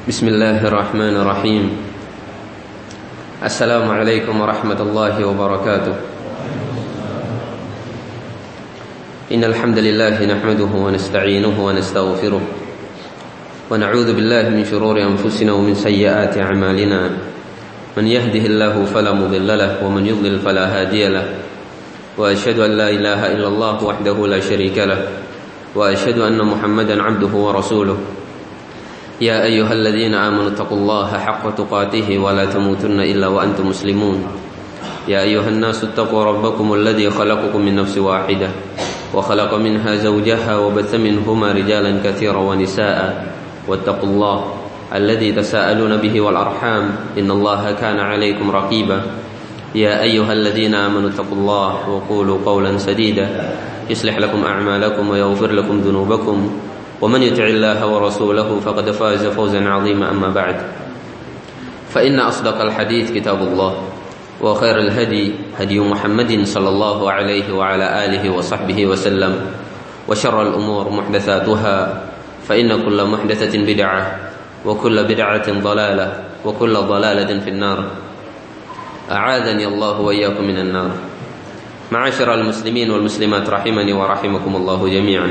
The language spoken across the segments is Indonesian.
Bismillahirrahmanirrahim. Assalamualaikum warahmatullahi wabarakatuh. Innal hamdalillah nahmaduhu wa nasta'inuhu wa nastaghfiruh wa na'udzu billahi min shururi anfusina wa min sayyiati a'malina. Man yahdihillahu fala mudilla lahu wa man yudlil fala hadiya lahu. Wa asyhadu an la ilaha illallah wahdahu la syarika lahu wa asyhadu anna Muhammadan 'abduhu wa rasuluh. يا أيها الذين آمنوا اتقوا الله حق تقاته ولا تموتن إلا وأنتم مسلمون يا أيها الناس اتقوا ربكم الذي خلقكم من نفس واحدة وخلق منها زوجها وبث منهما رجالا كثيرا ونساء واتقوا الله الذي تساءلون به والأرحام إن الله كان عليكم رقيبا يا أيها الذين آمنوا اتقوا الله وقولوا قولا سديدا يصلح لكم أعمالكم ويغفر لكم ذنوبكم ومن يطع الله ورسوله فقد فاز فوزا عظيما أما بعد فإن أصدق الحديث كتاب الله وخير الهدي هدي محمد صلى الله عليه وعلى آله وصحبه وسلم وشر الأمور محدثاتها فإن كل محدثة بدعة وكل بدعة ضلالة وكل ضلالة في النار أعاذني الله وإياكم من النار. معاشر المسلمين والمسلمات رحمني ورحمكم الله جميعا.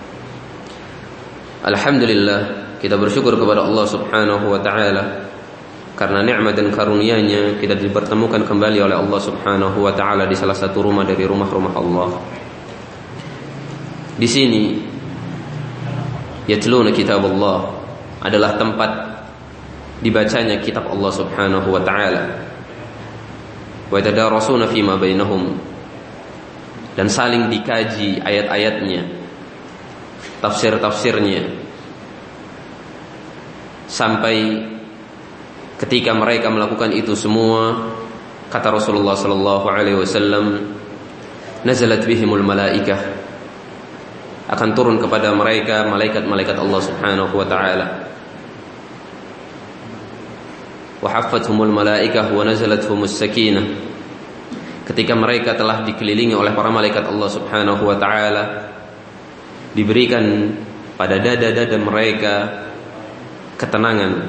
Alhamdulillah, kita bersyukur kepada Allah Subhanahu wa taala karena nikmat dan karunia-Nya kita dipertemukan kembali oleh Allah Subhanahu wa taala di salah satu rumah dari rumah-rumah Allah. Di sini yatluna kitab Allah adalah tempat dibacanya kitab Allah Subhanahu wa taala. Wa yatadarasuna fima bainahum, dan saling dikaji ayat-ayatnya, tafsir-tafsirnya, sampai ketika mereka melakukan itu semua, kata Rasulullah sallallahu alaihi wasallam, nazalat bihimul malaikah, akan turun kepada mereka malaikat-malaikat Allah Subhanahu wa taala. Wa haffathumul malaikah wa nazalathumumus sakinah, ketika mereka telah dikelilingi oleh para malaikat Allah Subhanahu wa taala, diberikan pada dada-dada mereka ketenangan,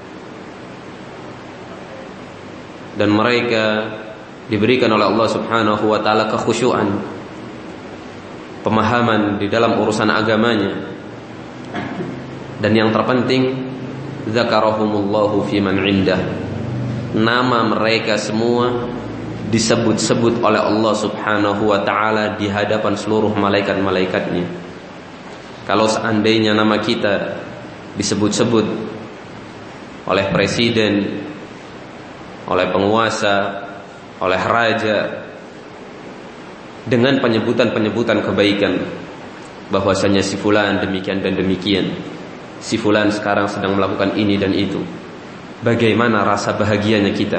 dan mereka diberikan oleh Allah Subhanahu wa taala kekhusyuan, pemahaman di dalam urusan agamanya, dan yang terpenting zakarahumullahu fi man indah, nama mereka semua disebut-sebut oleh Allah Subhanahu wa taala di hadapan seluruh malaikat-malaikatnya. Kalau seandainya nama kita disebut-sebut oleh presiden, oleh penguasa, oleh raja, dengan penyebutan-penyebutan kebaikan, bahwasanya si fulan demikian dan demikian, si fulan sekarang sedang melakukan ini dan itu, bagaimana rasa bahagianya kita?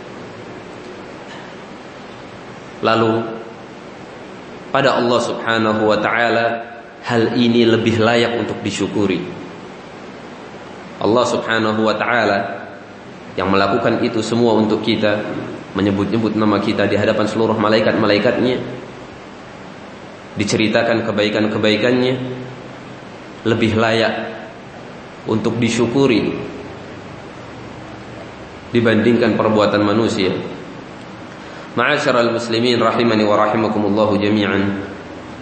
Lalu pada Allah Subhanahu wa ta'ala, hal ini lebih layak untuk disyukuri. Allah Subhanahu wa ta'ala yang melakukan itu semua untuk kita, menyebut-nyebut nama kita di hadapan seluruh malaikat-malaikatnya, diceritakan kebaikan-kebaikannya, lebih layak untuk disyukuri dibandingkan perbuatan manusia. Ma'asyiral muslimin rahimani wa rahimakumullahu jami'an.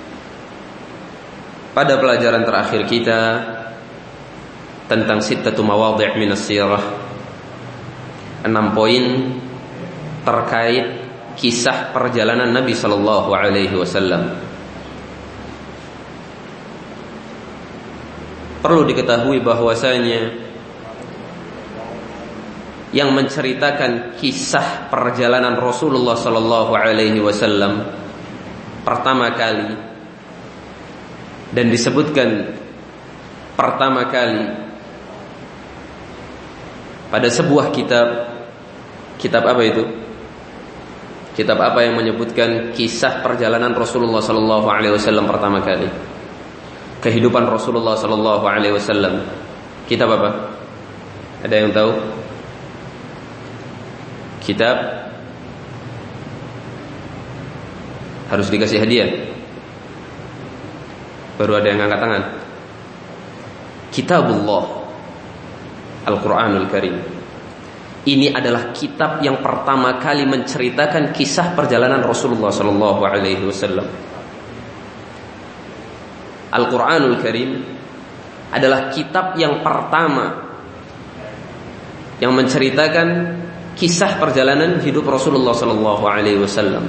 Pada pelajaran terakhir kita tentang sittatu mawadhi' minas sirah, 6 poin terkait kisah perjalanan Nabi sallallahu alaihi wasallam. Perlu diketahui bahwasanya yang menceritakan kisah perjalanan Rasulullah sallallahu alaihi wasallam pertama kali dan disebutkan pertama kali pada sebuah kitab apa itu? Kitab apa yang menyebutkan kisah perjalanan Rasulullah sallallahu alaihi wasallam pertama kali? Kehidupan Rasulullah sallallahu alaihi wasallam. Kitab apa? Ada yang tahu? Kitab harus dikasih hadiah. Baru ada yang angkat tangan. Kitabullah. Al-Quranul Karim. Ini adalah kitab yang pertama kali menceritakan kisah perjalanan Rasulullah sallallahu alaihi wasallam. Al-Quranul Karim adalah kitab yang pertama yang menceritakan kisah perjalanan hidup Rasulullah sallallahu alaihi wasallam.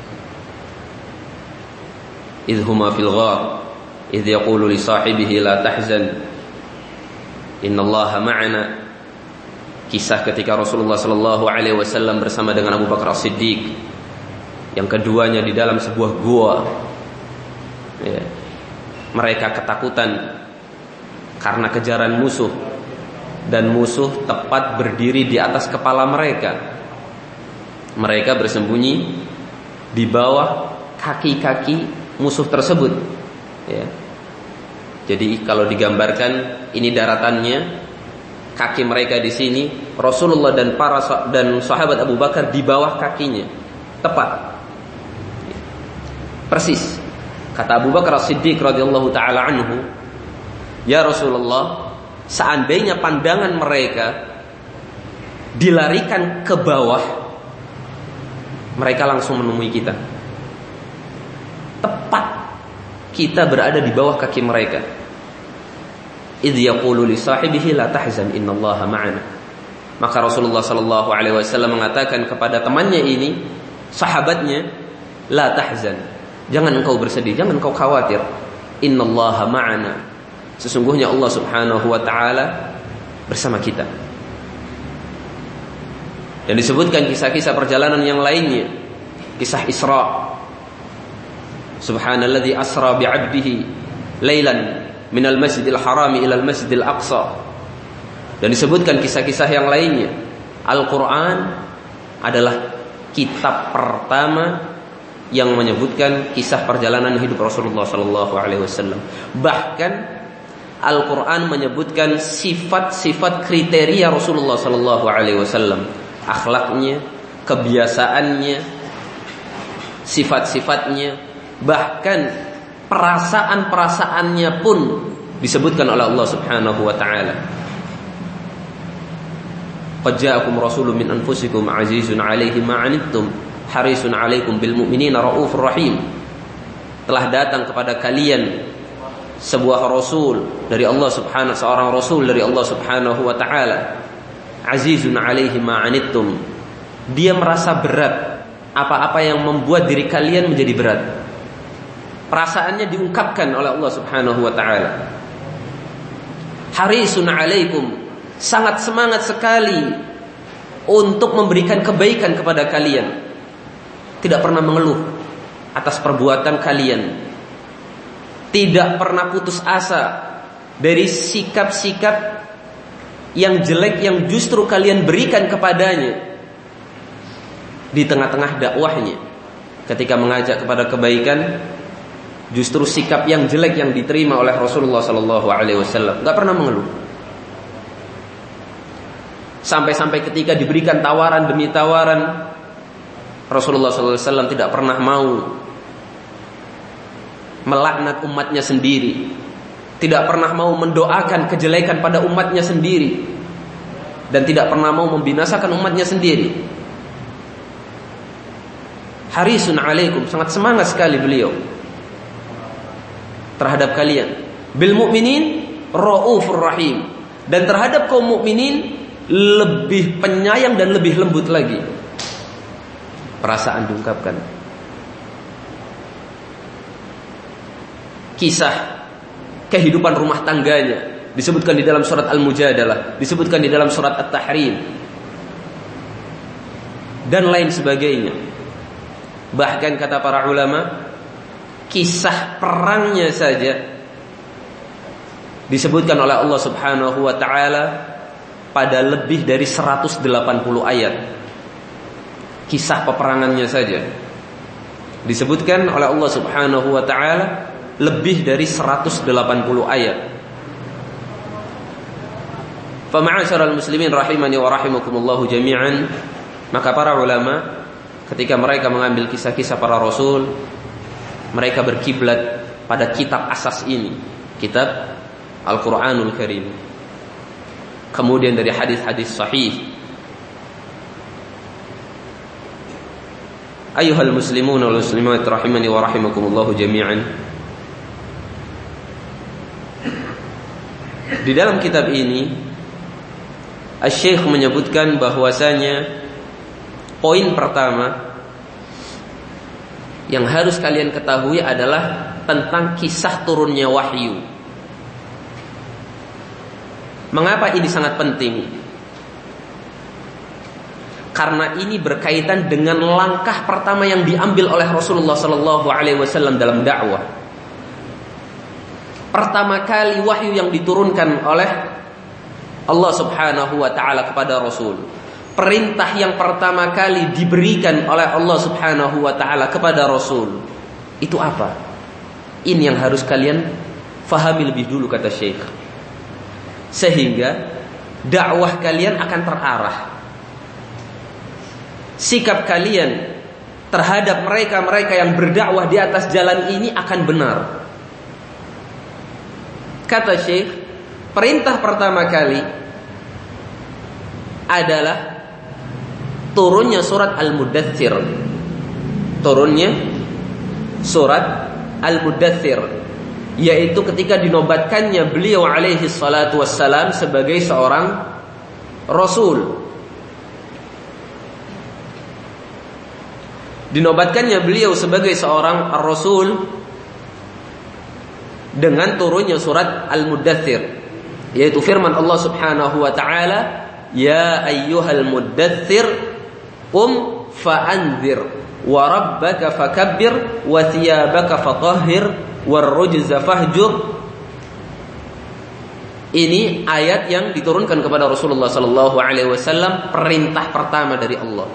Idh huma fil ghar idh yaqulu li sahibihi la tahzan innallaha ma'ana. Kisah ketika Rasulullah sallallahu alaihi wasallam bersama dengan Abu Bakar As-Siddiq, yang keduanya di dalam sebuah gua. Ya. Mereka ketakutan karena kejaran musuh, dan musuh tepat berdiri di atas kepala mereka. Mereka bersembunyi di bawah kaki-kaki musuh tersebut. Ya. Jadi kalau digambarkan, ini daratannya, kaki mereka di sini, Rasulullah dan sahabat Abu Bakar di bawah kakinya, tepat, persis. Kata Abu Bakar As-Siddiq radhiyallahu taala anhu, "Ya Rasulullah, seandainya pandangan mereka dilarikan ke bawah, mereka langsung menemui kita. Tepat kita berada di bawah kaki mereka. Idh yaqulu li sahibihi la tahzan innallaha ma'ana." Maka Rasulullah sallallahu alaihi wasallam mengatakan kepada temannya ini, sahabatnya, "La tahzan, jangan engkau bersedih, jangan engkau khawatir. Innallaha ma'ana, sesungguhnya Allah subhanahu wa ta'ala bersama kita." Dan disebutkan kisah-kisah perjalanan yang lainnya. Kisah Isra, Subhanalladzi asra bi'abdihi lailan minal masjidil harami ilal masjidil aqsa. Dan disebutkan kisah-kisah yang lainnya. Al-Quran adalah kitab pertama yang menyebutkan kisah perjalanan hidup Rasulullah sallallahu alaihi wasallam. Bahkan Al-Quran menyebutkan sifat-sifat kriteria Rasulullah sallallahu alaihi wasallam, akhlaknya, kebiasaannya, sifat-sifatnya, bahkan perasaan-perasaannya pun disebutkan oleh Allah Subhanahu wa taala. Qad ja'akum rasulun min anfusikum azizun 'alaihi ma 'anittum harisun 'alaikum bil mu'minina raufur rahim. Telah datang kepada kalian sebuah rasul dari Allah Subhanahu, seorang rasul dari Allah Subhanahu wa taala. Azizun 'alaihi ma 'anittum. Dia merasa berat apa-apa yang membuat diri kalian menjadi berat. Perasaannya diungkapkan oleh Allah Subhanahu wa taala. Harisun 'alaikum, sangat semangat sekali untuk memberikan kebaikan kepada kalian. Tidak pernah mengeluh atas perbuatan kalian. Tidak pernah putus asa dari sikap-sikap yang jelek yang justru kalian berikan kepadanya. Di tengah-tengah dakwahnya, ketika mengajak kepada kebaikan, justru sikap yang jelek yang diterima oleh Rasulullah sallallahu alaihi wasallam. Enggak pernah mengeluh. Sampai-sampai ketika diberikan tawaran demi tawaran, Rasulullah sallallahu alaihi wasallam tidak pernah mau melaknat umatnya sendiri, tidak pernah mau mendoakan kejelekan pada umatnya sendiri, dan tidak pernah mau membinasakan umatnya sendiri. Harisun 'alaikum, sangat semangat sekali beliau terhadap kalian. Bil mu'minin raufur rahim, dan terhadap kaum mukminin lebih penyayang dan lebih lembut lagi. Perasaan diungkapkan. Kisah kehidupan rumah tangganya disebutkan di dalam surat Al-Mujadalah, disebutkan di dalam surat At-Tahrim, dan lain sebagainya. Bahkan kata para ulama, kisah perangnya saja disebutkan oleh Allah Subhanahu wa taala pada lebih dari 180 ayat. Kisah peperangannya saja disebutkan oleh Allah Subhanahu wa taala lebih dari 180 ayat. Fa ma'asyaral muslimin rahimani wa rahimakumullah jami'an, maka para ulama ketika mereka mengambil kisah-kisah para rasul, mereka berkiblat pada kitab asas ini, kitab Al-Quranul Karim. kemudian dari hadis-hadis sahih. Ayyuhal muslimun wal muslimat rahimani wa rahimakumullah jami'an. Di dalam kitab ini Asy-Syaikh menyebutkan bahwasanya poin pertama yang harus kalian ketahui adalah tentang kisah turunnya wahyu. Mengapa ini sangat penting? Karena ini berkaitan dengan langkah pertama yang diambil oleh Rasulullah SAW dalam dakwah. Pertama kali wahyu yang diturunkan oleh Allah Subhanahu wa taala kepada Rasul. Perintah yang pertama kali diberikan oleh Allah Subhanahu wa taala kepada Rasul. Itu apa? Ini yang harus kalian fahami lebih dulu, kata Syekh. Sehingga dakwah kalian akan terarah. Sikap kalian terhadap mereka-mereka yang berdakwah di atas jalan ini akan benar. Kata Syekh, perintah pertama kali adalah turunnya surat Al-Mudaththir. Turunnya surat Al-Mudaththir, yaitu ketika dinobatkannya beliau alaihi salatu wassalam sebagai seorang Rasul. Dinobatkannya beliau sebagai seorang Rasul dengan turunnya surat Al-Mudaththir, yaitu firman Allah Subhanahu wa taala, ya ayyuhal mudaththir fa'anzir wa rabbaka fakabbir wa thiyabaka fatahhir warrujza fahjur. Ini ayat yang diturunkan kepada Rasulullah sallallahu alaihi wasallam, perintah pertama dari Allah.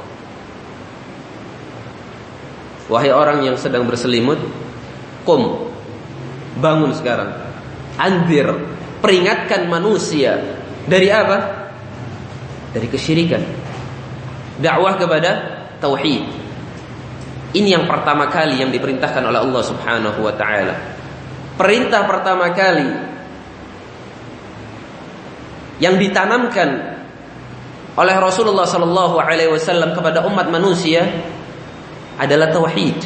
Wahai orang yang sedang berselimut, qum, bangun sekarang. Anzir, peringatkan manusia dari apa? Dari kesyirikan. Dakwah kepada tauhid. Ini yang pertama kali yang diperintahkan oleh Allah Subhanahu wa taala. Perintah pertama kali yang ditanamkan oleh Rasulullah sallallahu alaihi wasallam kepada umat manusia adalah tauhid.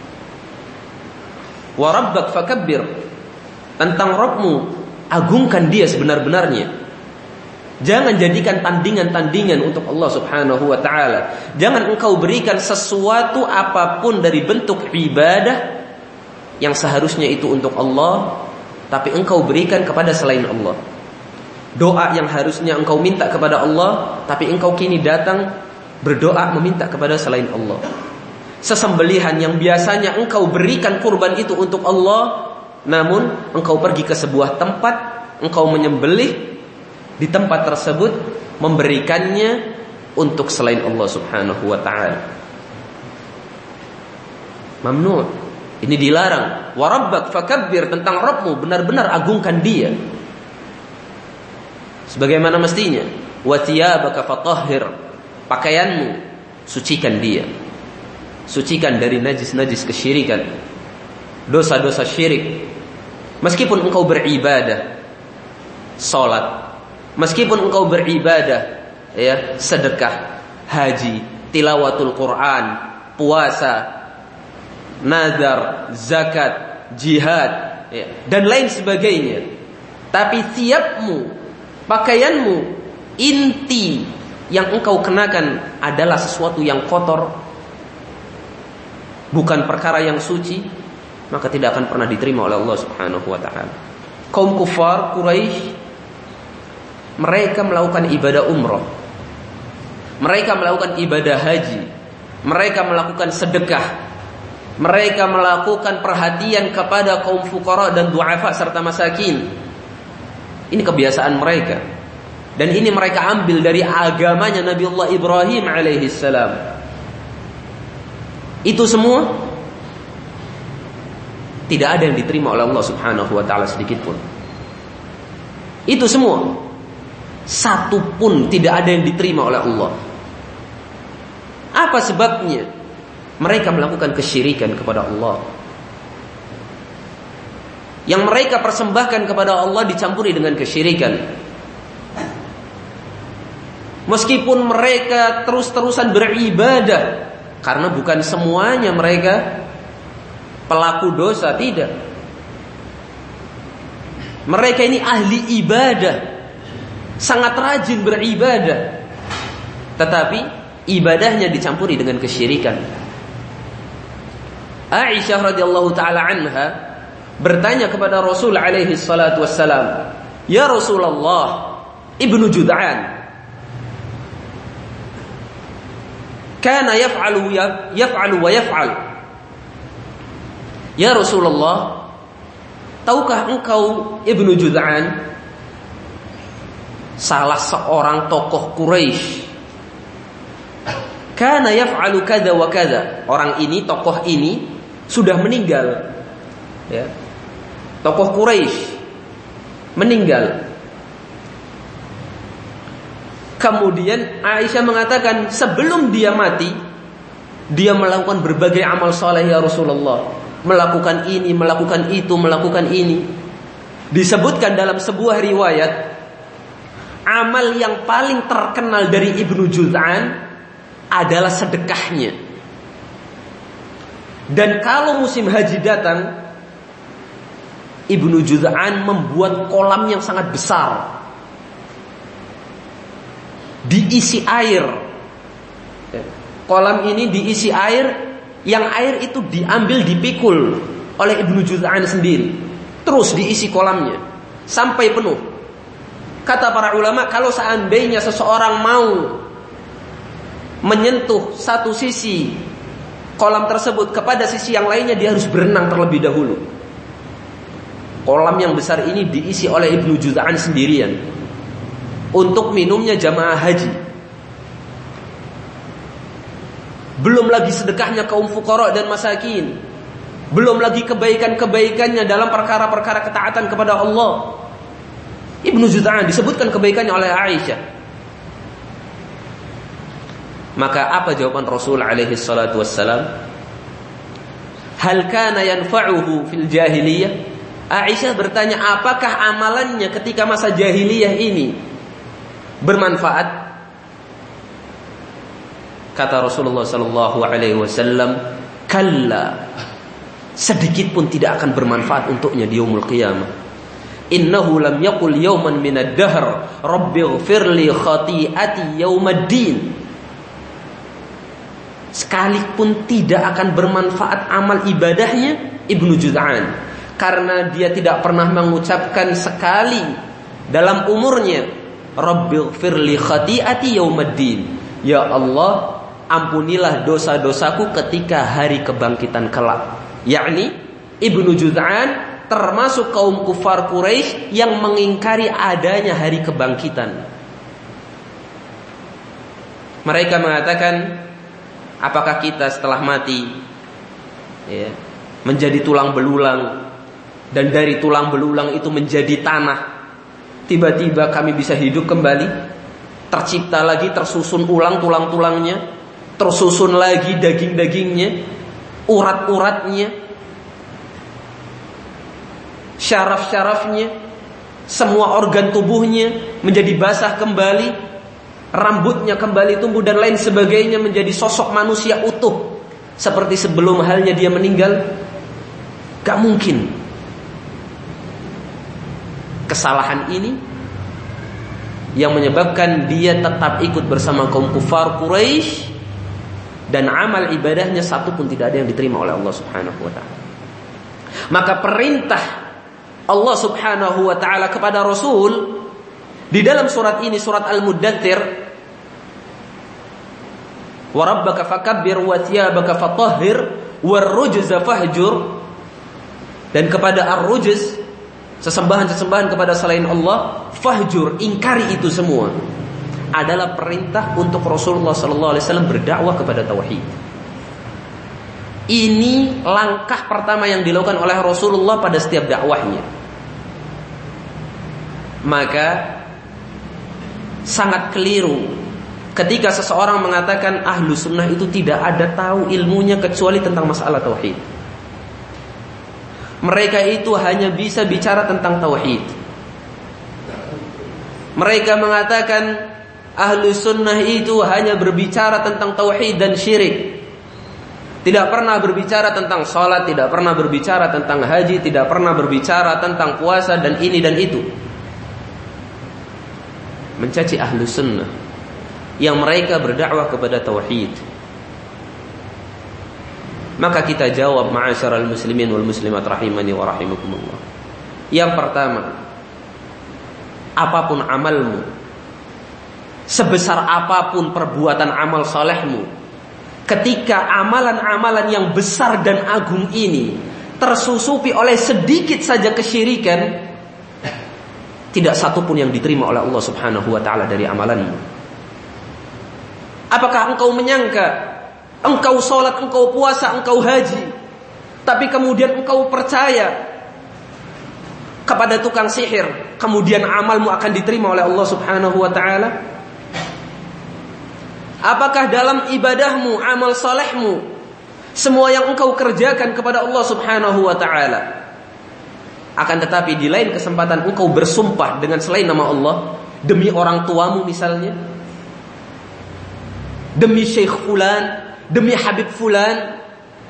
Wa rabbak fakabbir, tentang Rabbmu agungkan dia sebenar-benarnya. Jangan jadikan tandingan-tandingan untuk Allah Subhanahu wa taala. Jangan engkau berikan sesuatu apapun dari bentuk ibadah yang seharusnya itu untuk Allah, tapi engkau berikan kepada selain Allah. Doa yang harusnya engkau minta kepada Allah, tapi engkau kini datang berdoa meminta kepada selain Allah. Sesembelihan yang biasanya engkau berikan kurban itu untuk Allah, namun engkau pergi ke sebuah tempat, engkau menyembelih di tempat tersebut, memberikannya untuk selain Allah Subhanahu wa taala. Mamnu'. Ini dilarang. Wa rabbak fakabbir, tentang Rabbmu benar-benar agungkan dia sebagaimana mestinya. Wa thiyabaka fatahhir, pakaianmu sucikan dia. Sucikan dari najis-najis kesyirikan, dosa-dosa syirik. Meskipun engkau beribadah salat, meskipun engkau beribadah ya sedekah, haji, tilawatul Quran, puasa, nazar, zakat, jihad ya, dan lain sebagainya, tapi thiyabmu, pakaianmu, inti yang engkau kenakan adalah sesuatu yang kotor, bukan perkara yang suci, maka tidak akan pernah diterima oleh Allah Subhanahu wa taala. Kaum kufar Quraisy, mereka melakukan ibadah umrah, mereka melakukan ibadah haji, mereka melakukan sedekah, mereka melakukan perhatian kepada kaum fuqara dan du'afa serta masakin. Ini kebiasaan mereka, dan ini mereka ambil dari agamanya Nabi Allah Ibrahim alaihi salam. Itu semua tidak ada yang diterima oleh Allah Subhanahu wa taala sedikit pun. Itu semua satu pun tidak ada yang diterima oleh Allah. Apa sebabnya? Mereka melakukan kesyirikan kepada Allah. Yang mereka persembahkan kepada Allah dicampuri dengan kesyirikan. Meskipun mereka terus-terusan beribadah, karena bukan semuanya mereka pelaku dosa, tidak. Mereka ini ahli ibadah, sangat rajin beribadah, tetapi ibadahnya dicampuri dengan kesyirikan. Aisyah radhiyallahu taala anha bertanya kepada Rasul alaihi salatu wassalam, "Ya Rasulullah, Ibnu Jud'an kana yaf'alu wa yaf'al." Ya Rasulullah, tahukah engkau Ibnu Jud'an salah seorang tokoh Quraisy? Kana yaf'alu kada wa kada. Orang ini, tokoh ini sudah meninggal, ya. Tokoh Quraisy meninggal. Kemudian Aisyah mengatakan, sebelum dia mati, dia melakukan berbagai amal saleh ya Rasulullah. Melakukan ini, melakukan itu, melakukan ini. Disebutkan dalam sebuah riwayat, amal yang paling terkenal dari Ibnu Jud'an adalah sedekahnya. Dan kalau musim haji datang, Ibnu Jud'an membuat kolam yang sangat besar, diisi air. Kolam ini diisi air, yang air itu diambil, dipikul oleh Ibnu Jud'an sendiri, terus diisi kolamnya sampai penuh. Kata para ulama, kalau seandainya seseorang mau menyentuh satu sisi kolam tersebut kepada sisi yang lainnya, dia harus berenang terlebih dahulu. Kolam yang besar ini diisi oleh Ibnu Jud'an sendirian untuk minumnya jamaah haji. Belum lagi sedekahnya kaum fuqara dan masakin. Belum lagi kebaikan-kebaikannya dalam perkara-perkara ketaatan kepada Allah. Ibnu Jud'an disebutkan kebaikannya oleh Aisyah. Maka apa jawaban Rasul alaihi salatu wassalam? Hal kana yanfa'uhu fil jahiliyah? Aisyah bertanya, apakah amalannya ketika masa jahiliyah ini bermanfaat? Kata Rasulullah sallallahu alaihi wasallam, kalla, sedikit pun tidak akan bermanfaat untuknya di yaumul qiyamah. Innahu lam yaqul yawman minad dahr rabbighfirli khati'ati yaumaddin. Sekalipun tidak akan bermanfaat amal ibadahnya Ibnu Jud'an, karena dia tidak pernah mengucapkan sekali dalam umurnya, Rabbighfirli khati'ati yaumaddin, ya Allah, ampunilah dosa-dosaku ketika hari kebangkitan kelak. Yakni Ibnu Jud'an termasuk kaum kufar Quraisy yang mengingkari adanya hari kebangkitan. Mereka mengatakan, apakah kita setelah mati menjadi tulang belulang, dan dari tulang belulang itu menjadi tanah, tiba-tiba kami bisa hidup kembali, tercipta lagi, tersusun ulang tulang-tulangnya, tersusun lagi daging-dagingnya, urat-uratnya, syaraf-syarafnya, semua organ tubuhnya menjadi basah kembali, rambutnya kembali tumbuh dan lain sebagainya, menjadi sosok manusia utuh seperti sebelum halnya dia meninggal? Gak mungkin. Kesalahan ini yang menyebabkan dia tetap ikut bersama kaum kufar Quraisy, dan amal ibadahnya satu pun tidak ada yang diterima oleh Allah Subhanahu wa taala. Maka perintah Allah Subhanahu wa taala kepada Rasul di dalam surat ini, surat Al-Muddathir, wa rabbaka fakabbir wa thiyabaka fatahhir warrujza fahjur, dan kepada ar-rujz, sesembahan-sesembahan kepada selain Allah, fahjur, ingkari itu semua, adalah perintah untuk Rasulullah sallallahu alaihi wasallam berdakwah kepada tauhid. Ini langkah pertama yang dilakukan oleh Rasulullah pada setiap dakwahnya. Maka sangat keliru ketika seseorang mengatakan ahlu sunnah itu tidak ada tahu ilmunya kecuali tentang masalah tauhid. Mereka itu hanya bisa bicara tentang tauhid. Mereka mengatakan Ahlu sunnah itu hanya berbicara tentang tauhid dan syirik. Tidak pernah berbicara tentang sholat, tidak pernah berbicara tentang haji, tidak pernah berbicara tentang puasa dan ini dan itu. Mencaci ahlu sunnah yang mereka berdakwah kepada tauhid. Maka kita jawab, ma'asyiral muslimin wal muslimat rahimani wa rahimakumullah. Yang pertama, apapun amalmu, sebesar apapun perbuatan amal salehmu, ketika amalan-amalan yang besar dan agung ini tersusupi oleh sedikit saja kesyirikan, tidak satu pun yang diterima oleh Allah Subhanahu wa ta'ala dari amalanmu. Apakah engkau menyangka engkau sholat, engkau puasa, engkau haji, tapi kemudian engkau percaya kepada tukang sihir, kemudian amalmu akan diterima oleh Allah Subhanahu wa ta'ala? Apakah dalam ibadahmu, amal salehmu, semua yang engkau kerjakan kepada Allah Subhanahu wa ta'ala, akan tetapi di lain kesempatan engkau bersumpah dengan selain nama Allah, demi orang tuamu misalnya, demi syekh fulan, demi habib fulan,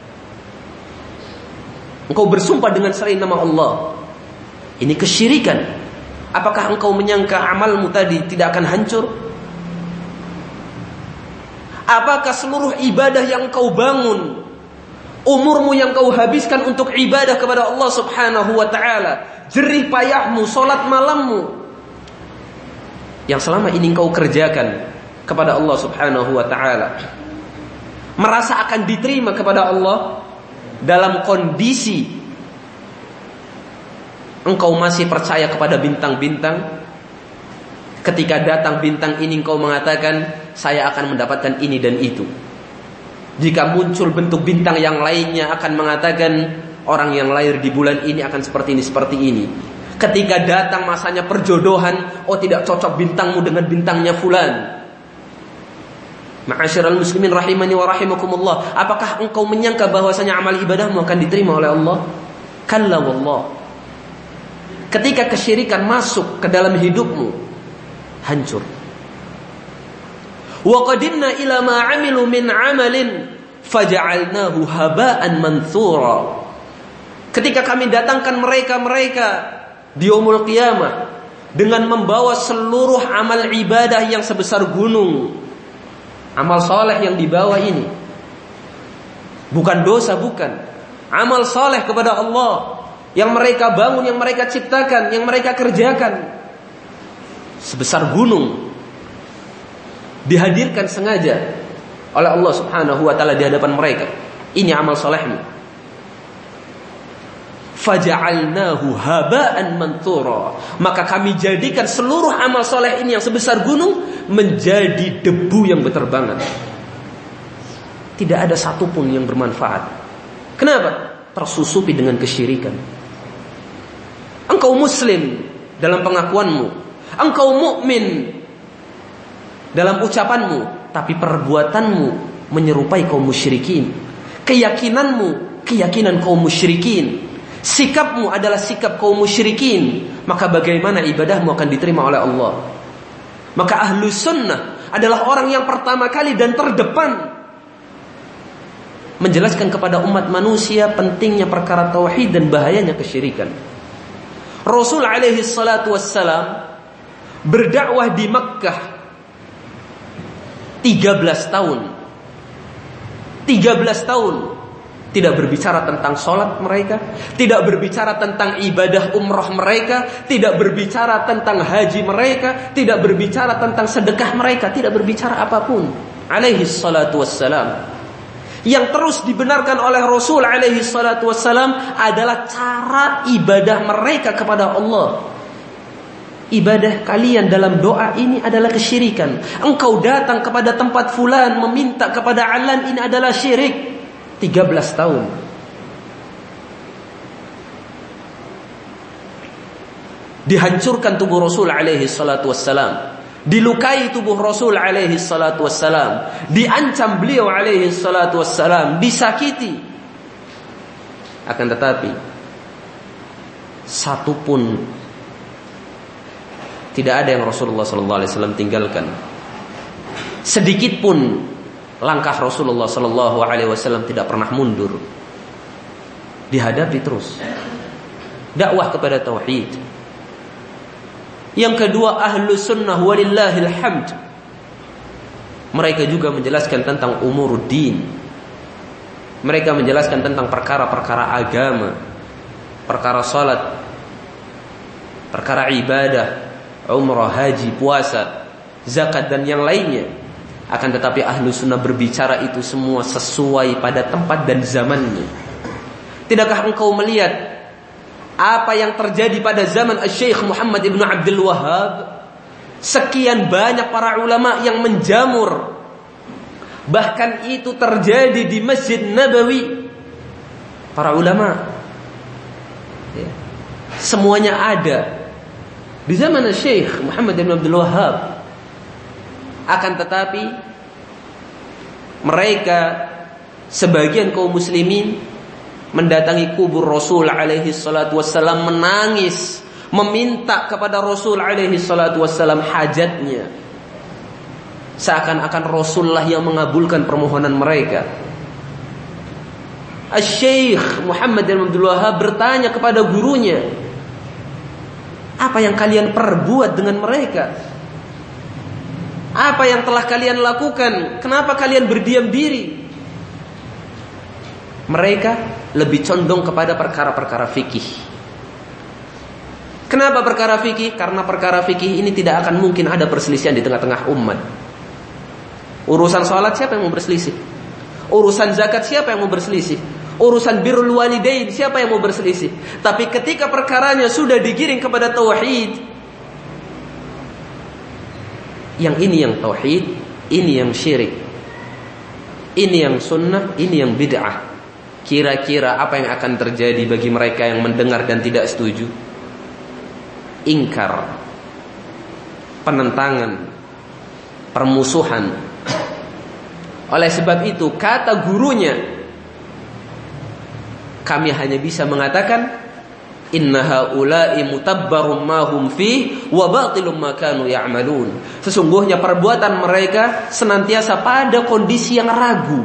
engkau bersumpah dengan selain nama Allah. Ini kesyirikan. Apakah engkau menyangka amalmu tadi tidak akan hancur? Apakah seluruh ibadah yang kau bangun, umurmu yang kau habiskan untuk ibadah kepada Allah Subhanahu wa ta'ala, jerih payahmu, solat malammu, yang selama ini kau kerjakan kepada Allah Subhanahu wa ta'ala, merasa akan diterima kepada Allah dalam kondisi engkau masih percaya kepada bintang-bintang? Ketika datang bintang ini engkau mengatakan, saya akan mendapatkan ini dan itu. Jika muncul bentuk bintang yang lainnya akan mengatakan, orang yang lahir di bulan ini akan seperti ini, seperti ini. Ketika datang masanya perjodohan, oh tidak cocok bintangmu dengan bintangnya fulan. Ma'asyiral muslimin rahimani wa rahimakumullah, apakah engkau menyangka bahwasanya amal ibadahmu akan diterima oleh Allah? Kalla wallah. Ketika kesyirikan masuk ke dalam hidupmu, hancur. Wa qadimna ila ma 'amilu min 'amalin faja'alnahu haba'an manthura. Ketika kami datangkan mereka di yaumul qiyamah dengan membawa seluruh amal ibadah yang sebesar gunung, amal saleh yang dibawa ini bukan dosa, bukan amal saleh kepada Allah yang mereka bangun, yang mereka ciptakan, yang mereka kerjakan, sebesar gunung, dihadirkan sengaja oleh Allah Subhanahu wa ta'ala di hadapan mereka. Ini amal salehmu. Faja'alnahu haba'an manthura. Maka kami jadikan seluruh amal saleh ini yang sebesar gunung menjadi debu yang berterbangan. Tidak ada satupun yang bermanfaat. Kenapa? Tersusupi dengan kesyirikan. Engkau muslim dalam pengakuanmu, engkau mukmin dalam ucapanmu, tapi perbuatanmu menyerupai kaum musyrikin. Keyakinanmu keyakinan kaum musyrikin, sikapmu adalah sikap kaum musyrikin. Maka bagaimana ibadahmu akan diterima oleh Allah? Maka ahlu sunnah adalah orang yang pertama kali dan terdepan menjelaskan kepada umat manusia pentingnya perkara tauhid dan bahayanya kesyirikan. Rasul alaihi salatu wassalam berdakwah di Makkah 13 tahun. 13 tahun tidak berbicara tentang sholat mereka, tidak berbicara tentang ibadah umrah mereka, tidak berbicara tentang haji mereka, tidak berbicara tentang sedekah mereka, tidak berbicara apapun. Alaihi salatu wassalam. Yang terus dibenarkan oleh Rasul alaihi salatu wassalam adalah cara ibadah mereka kepada Allah. Ibadah kalian dalam doa ini adalah kesyirikan. Engkau datang kepada tempat fulan meminta kepada alan, ini adalah syirik. 13 tahun. Dihancurkan tubuh Rasul alaihi salatu wassalam. Dilukai tubuh Rasul alaihi salatu wassalam. Diancam beliau alaihi salatu wassalam. Disakiti. Akan tetapi satu pun tidak ada yang Rasulullah sallallahu alaihi wasallam tinggalkan Sedikit pun langkah Rasulullah sallallahu alaihi wasallam tidak pernah mundur. Dihadapi terus. Dakwah kepada tauhid. Yang kedua, ahlus sunnah walillahil hamd. Mereka juga menjelaskan tentang umuruddin. Mereka menjelaskan tentang perkara-perkara agama, perkara salat, perkara ibadah, umrah, haji, puasa, zakat dan yang lainnya. Akan tetapi ahlu sunnah berbicara itu semua sesuai pada tempat dan zamannya. Tidakkah engkau melihat apa yang terjadi pada zaman Syekh Muhammad ibn Abdul Wahhab? Sekian banyak para ulama yang menjamur. Bahkan itu terjadi di Masjid Nabawi. Para ulama semuanya ada di zaman Syekh Muhammad ibn Abdul Wahhab. Akan tetapi mereka sebagian kaum muslimin mendatangi kubur Rasul alaihi salatu wassalam, menangis, meminta kepada Rasul alaihi salatu wassalam hajatnya, seakan-akan Rasulullah yang mengabulkan permohonan mereka. Syekh Muhammad bin Abdul Wahhab bertanya kepada gurunya, apa yang kalian perbuat dengan mereka? Apa yang telah kalian lakukan? Kenapa kalian berdiam diri? Mereka lebih condong kepada perkara-perkara fikih. Kenapa perkara fikih? Karena perkara fikih ini tidak akan mungkin ada perselisihan di tengah-tengah umat. Urusan salat siapa yang mau berselisih? Urusan zakat siapa yang mau berselisih? Urusan birrul walidain siapa yang mau berselisih? Tapi ketika perkaranya sudah digiring kepada tauhid, yang ini yang tauhid, ini yang syirik, ini yang sunnah, ini yang bid'ah. Kira-kira apa yang akan terjadi bagi mereka yang mendengar dan tidak setuju? Ingkar, penentangan, permusuhan. Oleh sebab itu kata gurunya, kami hanya bisa mengatakan inna haula'i mutabbarum ma hum fi wa batilum ma kanu ya'malun. Sesungguhnya perbuatan mereka senantiasa pada kondisi yang ragu,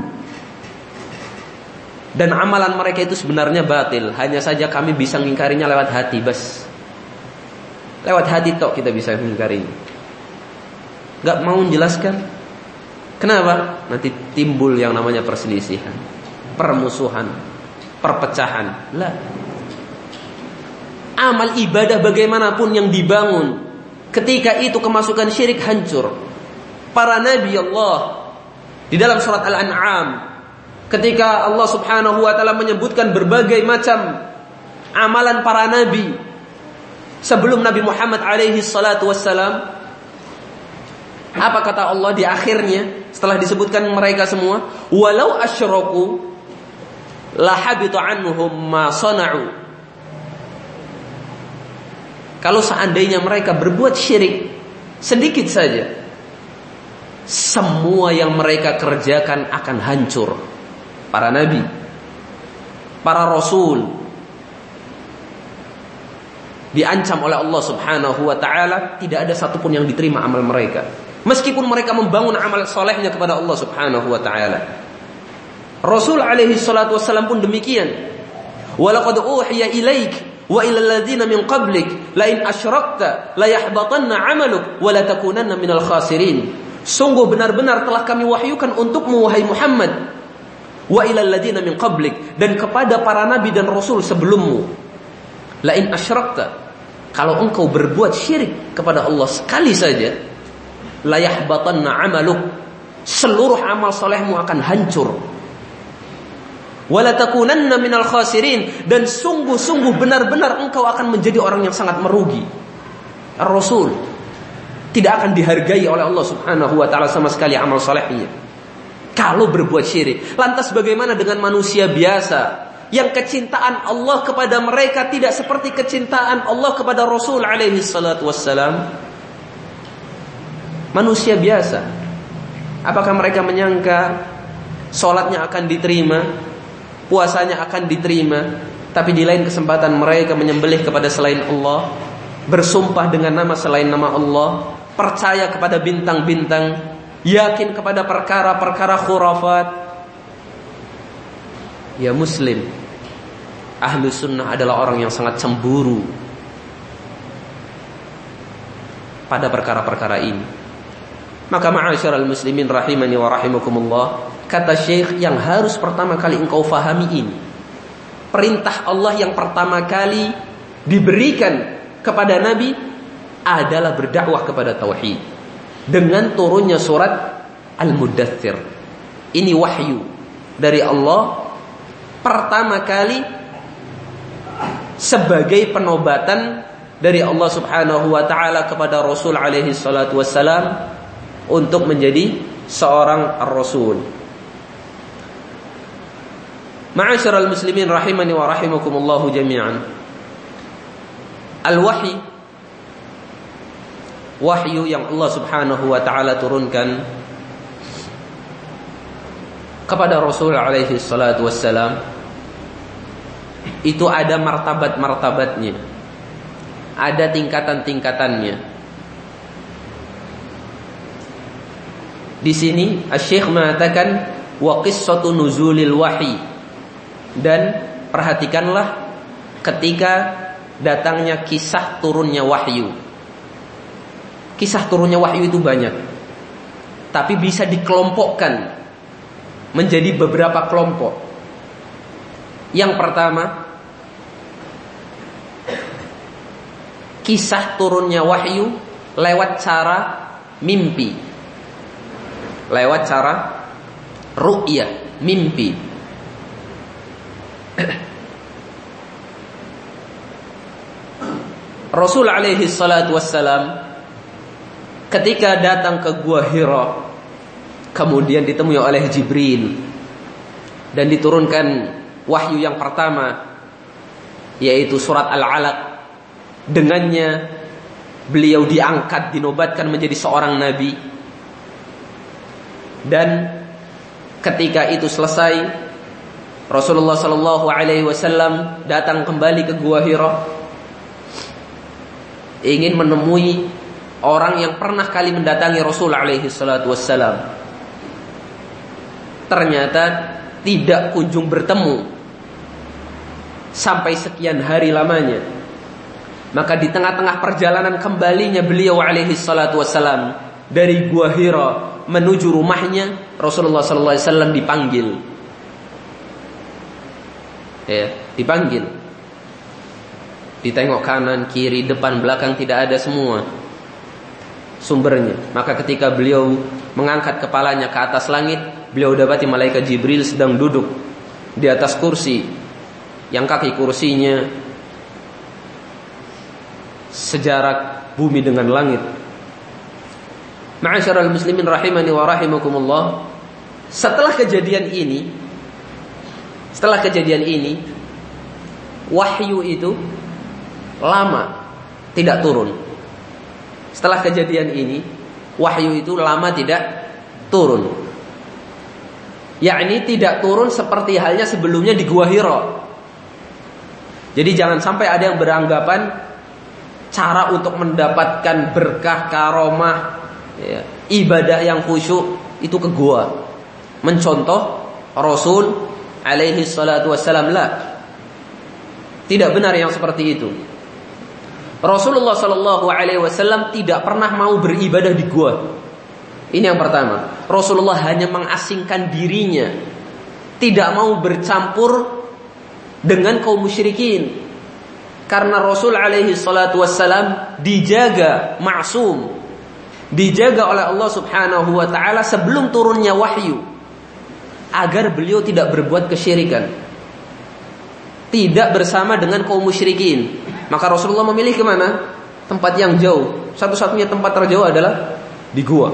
dan amalan mereka itu sebenarnya batil. Hanya saja kami bisa mengingkarinya lewat hati bas. Lewat hati tok kita bisa mengingkarinya. Gak mau menjelaskan. Kenapa? Nanti timbul yang namanya perselisihan, permusuhan, perpecahan. Lah, amal ibadah bagaimanapun yang dibangun, ketika itu kemasukan syirik, hancur. Para nabi Allah di dalam surat Al-An'am, ketika Allah subhanahu wa ta'ala menyebutkan berbagai macam amalan para nabi sebelum Nabi Muhammad alaihi salatu wassalam, apa kata Allah di akhirnya setelah disebutkan mereka semua? Walau asyraku lahabitu anhum ma sana'u. Kalau seandainya mereka berbuat syirik sedikit saja, semua yang mereka kerjakan akan hancur. Para nabi, para rasul diancam oleh Allah subhanahu wa ta'ala, tidak ada satupun yang diterima amal mereka, meskipun mereka membangun amal solehnya kepada Allah subhanahu wa ta'ala. Rasul alaihi salatu wassalam pun demikian. Walaqad uhiya ilaik wa ilal ladzina min qablik la in asyrakta la yahbatanna 'amaluk wa la takunanna minal khasirin. Sungguh benar-benar telah kami wahyukan untukmu wahai Muhammad, wa ilal ladzina min qablik, dan kepada para nabi dan rasul sebelummu. La in asyrakta, kalau engkau berbuat syirik kepada Allah sekali saja, la yahbatanna 'amaluk, seluruh amal solehmu akan hancur. Wala takunanna minal khasirin, dan sungguh-sungguh benar-benar engkau akan menjadi orang yang sangat merugi. Ar-Rasul tidak akan dihargai oleh Allah subhanahu wa ta'ala sama sekali amal salehnya kalau berbuat syirik. Lantas bagaimana dengan manusia biasa yang kecintaan Allah kepada mereka tidak seperti kecintaan Allah kepada Rasul alaihi salatu wassalam? Manusia biasa, apakah mereka menyangka sholatnya akan diterima, puasanya akan diterima, tapi di lain kesempatan mereka menyembelih kepada selain Allah, bersumpah dengan nama selain nama Allah, percaya kepada bintang-bintang yakin kepada perkara-perkara khurafat. Ya muslim, ahlu sunnah adalah orang yang sangat cemburu pada perkara-perkara ini. Maka ma'asyiral muslimin rahimani wa rahimakumullah, kata Syekh, yang harus pertama kali engkau fahami ini, perintah Allah yang pertama kali diberikan kepada Nabi adalah berdakwah kepada tauhid dengan turunnya surat Al-Muddathir. Ini wahyu dari Allah pertama kali sebagai penobatan dari Allah Subhanahu wa taala kepada Rasul alaihi salatu wassalam untuk menjadi seorang ar-rasul. Ma'asyiral muslimin rahimani wa rahimakumullah jami'an. Wahyu yang Allah Subhanahu wa taala turunkan kepada Rasul alaihi salatu wassalam itu ada martabat-martabatnya, ada tingkatan-tingkatannya. Di sini Asy-Syaikh mengatakan wa qissatu nuzulil wahyi, dan perhatikanlah ketika datangnya kisah turunnya wahyu. Kisah turunnya wahyu itu banyak, tapi bisa dikelompokkan menjadi beberapa kelompok. Yang pertama, kisah turunnya wahyu lewat cara mimpi, lewat cara ru'yah, mimpi. Rasul alaihi salatu wassalam ketika datang ke Gua Hira, kemudian ditemui oleh Jibril dan diturunkan wahyu yang pertama, yaitu surat Al-Alaq. Dengannya beliau diangkat, dinobatkan menjadi seorang nabi. Dan ketika itu selesai, Rasulullah sallallahu alaihi wasallam datang kembali ke Gua Hira, ingin menemui orang yang pernah kali mendatangi Rasul alaihi salatu wassalam. Ternyata tidak kunjung bertemu sampai sekian hari lamanya. Maka di tengah-tengah perjalanan kembalinya beliau alaihi salatu wassalam dari Gua Hira menuju rumahnya, Rasulullah sallallahu alaihi wasallam dipanggil. Ya, dipanggil. Ditengok kanan, kiri, depan, belakang, tidak ada semua sumbernya. Maka ketika beliau mengangkat kepalanya ke atas langit, beliau dapati malaikat Jibril sedang duduk di atas kursi, yang kaki kursinya sejarak bumi dengan langit. Ma'asyiral muslimin rahimani wa rahimakumullah, setelah kejadian ini wahyu itu lama tidak turun. Setelah kejadian ini wahyu itu lama tidak turun, yakni tidak turun seperti halnya sebelumnya di Gua Hira. Jadi jangan sampai ada yang beranggapan cara untuk mendapatkan berkah, karomah, ya, ibadah yang khusyuk itu ke gua, mencontoh Rasul alaihi salatu wassalam. La, tidak benar yang seperti itu. Rasulullah sallallahu alaihi wasallam tidak pernah mau beribadah di gua. Ini yang pertama. Rasulullah hanya mengasingkan dirinya, tidak mau bercampur dengan kaum musyrikin. Karena Rasul alaihi salatu wassalam dijaga ma'sum, dijaga oleh Allah Subhanahu wa taala sebelum turunnya wahyu, agar beliau tidak berbuat kesyirikan, tidak bersama dengan kaum musyrikin. Maka Rasulullah memilih kemana? Tempat yang jauh. Satu-satunya tempat terjauh adalah di gua.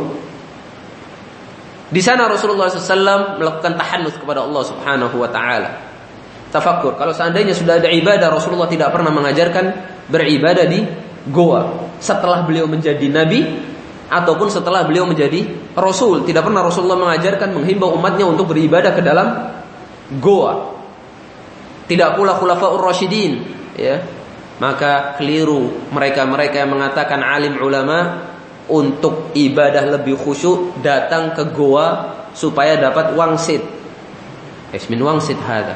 Di sana Rasulullah SAW melakukan tahannuts kepada Allah Subhanahu wa taala. Tafakkur, kalau seandainya sudah ada ibadah, Rasulullah tidak pernah mengajarkan beribadah di goa. Setelah beliau menjadi nabi ataupun setelah beliau menjadi rasul, tidak pernah Rasulullah mengajarkan, menghimbau umatnya untuk beribadah ke dalam goa. Tidak pula khulafaur rasyidin, ya. Maka keliru mereka-mereka yang mengatakan alim ulama untuk ibadah lebih khusyuk datang ke goa supaya dapat wangsit. Min wangsit hada.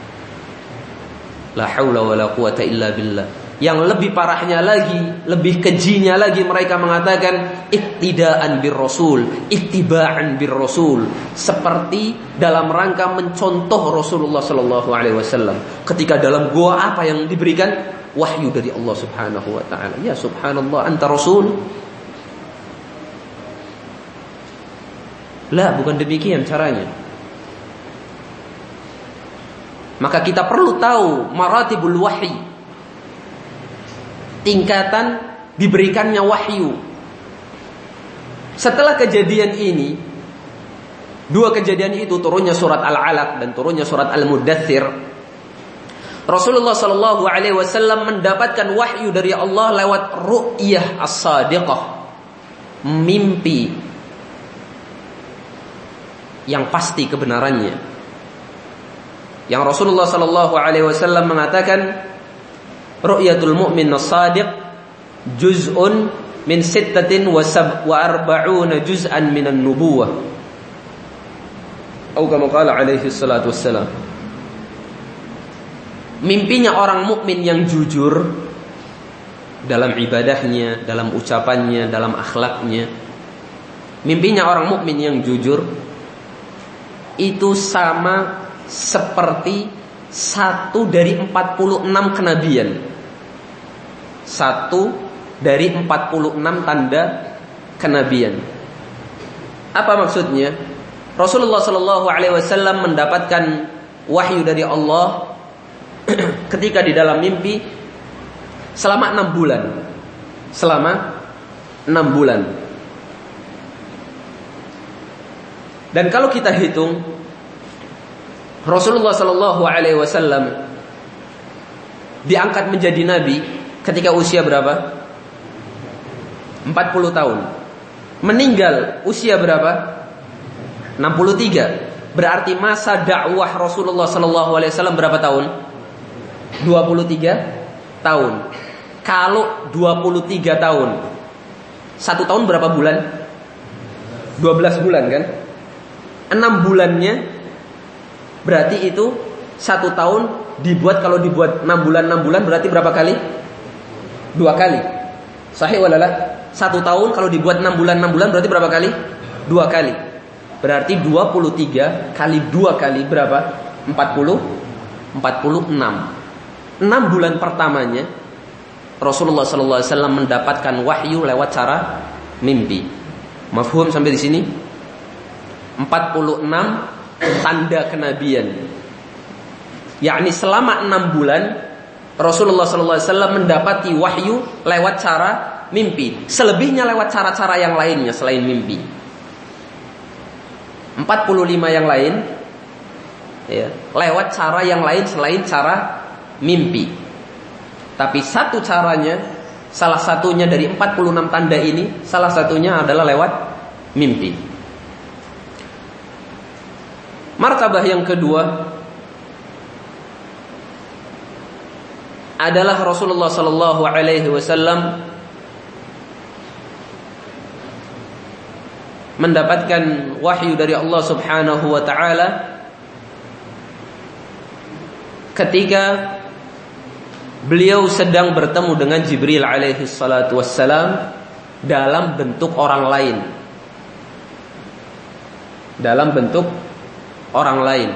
La haula wala quwata illa billah. Yang lebih parahnya lagi, lebih kejinya lagi, mereka mengatakan iktidaan bir rasul, ittiba'an bir rasul, seperti dalam rangka mencontoh Rasulullah sallallahu alaihi wasallam. Ketika dalam gua apa yang diberikan? Wahyu dari Allah Subhanahu wa taala. Ya subhanallah, anta rasul? La, bukan demikian caranya. Maka kita perlu tahu maratibul wahyi, tingkatan diberikannya wahyu. Setelah kejadian ini, dua kejadian itu, turunnya surat Al-Alaq dan turunnya surat Al-Muddathir, Rasulullah sallallahu alaihi wasallam mendapatkan wahyu dari Allah lewat ru'yah as-sadiqah, mimpi yang pasti kebenarannya. Yang Rasulullah sallallahu alaihi wasallam mengatakan, ru'yatul mu'min as-sadiq juz'un min 46 juz'an minan nubuwah. Atau kama qala alaihi salatu wassalam. Mimpinya orang mukmin yang jujur dalam ibadahnya, dalam ucapannya, dalam akhlaknya. Mimpinya orang mukmin yang jujur itu sama seperti 1 dari 46 kenabian. 1 dari 46 tanda kenabian. Apa maksudnya? Rasulullah sallallahu alaihi wasallam mendapatkan wahyu dari Allah ketika di dalam mimpi selama 6 bulan. Selama 6 bulan. Dan kalau kita hitung, Rasulullah sallallahu alaihi wasallam diangkat menjadi nabi ketika usia berapa? 40 tahun. Meninggal usia berapa? 63. Berarti masa dakwah Rasulullah sallallahu alaihi wasallam berapa tahun? 23 tahun. Kalau 23 tahun, 1 tahun berapa bulan? 12 bulan kan? 6 bulannya berarti itu 1 tahun dibuat, kalau dibuat 6 bulan berarti berapa kali? 2 kali. Sahih walalah? 1 tahun kalau dibuat 6 bulan berarti berapa kali? 2 kali. Berarti 23 kali 2 kali berapa? 46. 6 bulan pertamanya Rasulullah sallallahu alaihi wasallam mendapatkan wahyu lewat cara mimpi. Mafhum sampai di sini? 46 tanda kenabian. Yakni selama 6 bulan Rasulullah sallallahu alaihi wasallam mendapati wahyu lewat cara mimpi. Selebihnya lewat cara-cara yang lainnya selain mimpi. 45 yang lain ya, lewat cara yang lain selain cara mimpi. Tapi satu caranya, salah satunya dari 46 tanda ini, salah satunya adalah lewat mimpi. Martabah yang kedua adalah Rasulullah sallallahu alaihi wasallam mendapatkan wahyu dari Allah Subhanahu wa taala ketika beliau sedang bertemu dengan Jibril alaihi salatu wassalam dalam bentuk orang lain. Dalam bentuk orang lain.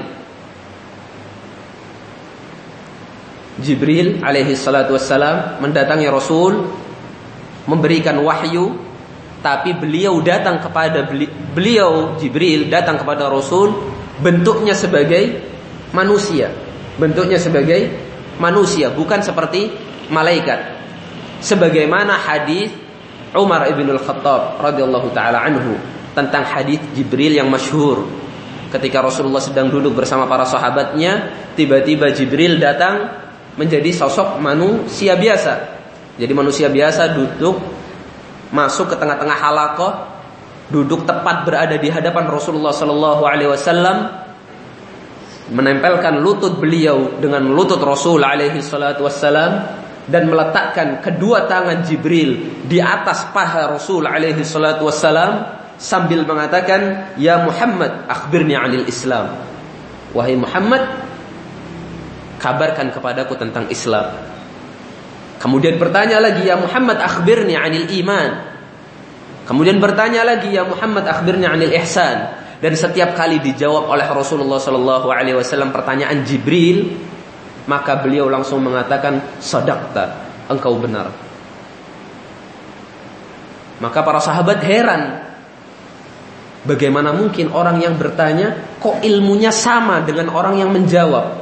Jibril alaihi salatu wassalam mendatangi Rasul, memberikan wahyu, tapi beliau datang kepada beliau Jibril datang kepada Rasul bentuknya sebagai manusia. Bentuknya sebagai manusia, bukan seperti malaikat. Sebagaimana hadis Umar ibn al-Khattab radhiyallahu taala anhu tentang hadis Jibril yang masyhur. Ketika Rasulullah sedang duduk bersama para sahabatnya, tiba-tiba Jibril datang menjadi sosok manusia biasa. Jadi manusia biasa duduk, masuk ke tengah-tengah halaqah, duduk tepat berada di hadapan Rasulullah sallallahu alaihi wasallam, menempelkan lutut beliau dengan lutut Rasul alaihi salatu wassalam, dan meletakkan kedua tangan Jibril di atas paha Rasul alaihi salatu wassalam sambil mengatakan, "Ya Muhammad, akhbirni 'anil Islam." Wahai Muhammad, kabarkan kepadaku tentang Islam. Kemudian bertanya lagi, "Ya Muhammad, akhbirni 'anil iman." Kemudian bertanya lagi, "Ya Muhammad, akhbirni 'anil ihsan." Dan setiap kali dijawab oleh Rasulullah sallallahu alaihi wasallam pertanyaan Jibril, maka beliau langsung mengatakan, "Shadaqta, engkau benar." Maka para sahabat heran, bagaimana mungkin orang yang bertanya kok ilmunya sama dengan orang yang menjawab?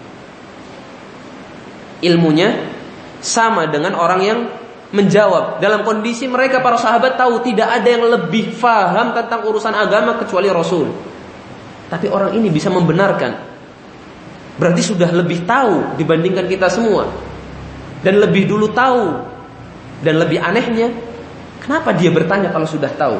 Ilmunya sama dengan orang yang menjawab. Dalam kondisi mereka para sahabat tahu tidak ada yang lebih faham tentang urusan agama kecuali Rasul. Tapi orang ini bisa membenarkan. Berarti sudah lebih tahu dibandingkan kita semua. Dan lebih dulu tahu. Dan lebih anehnya, kenapa dia bertanya kalau sudah tahu?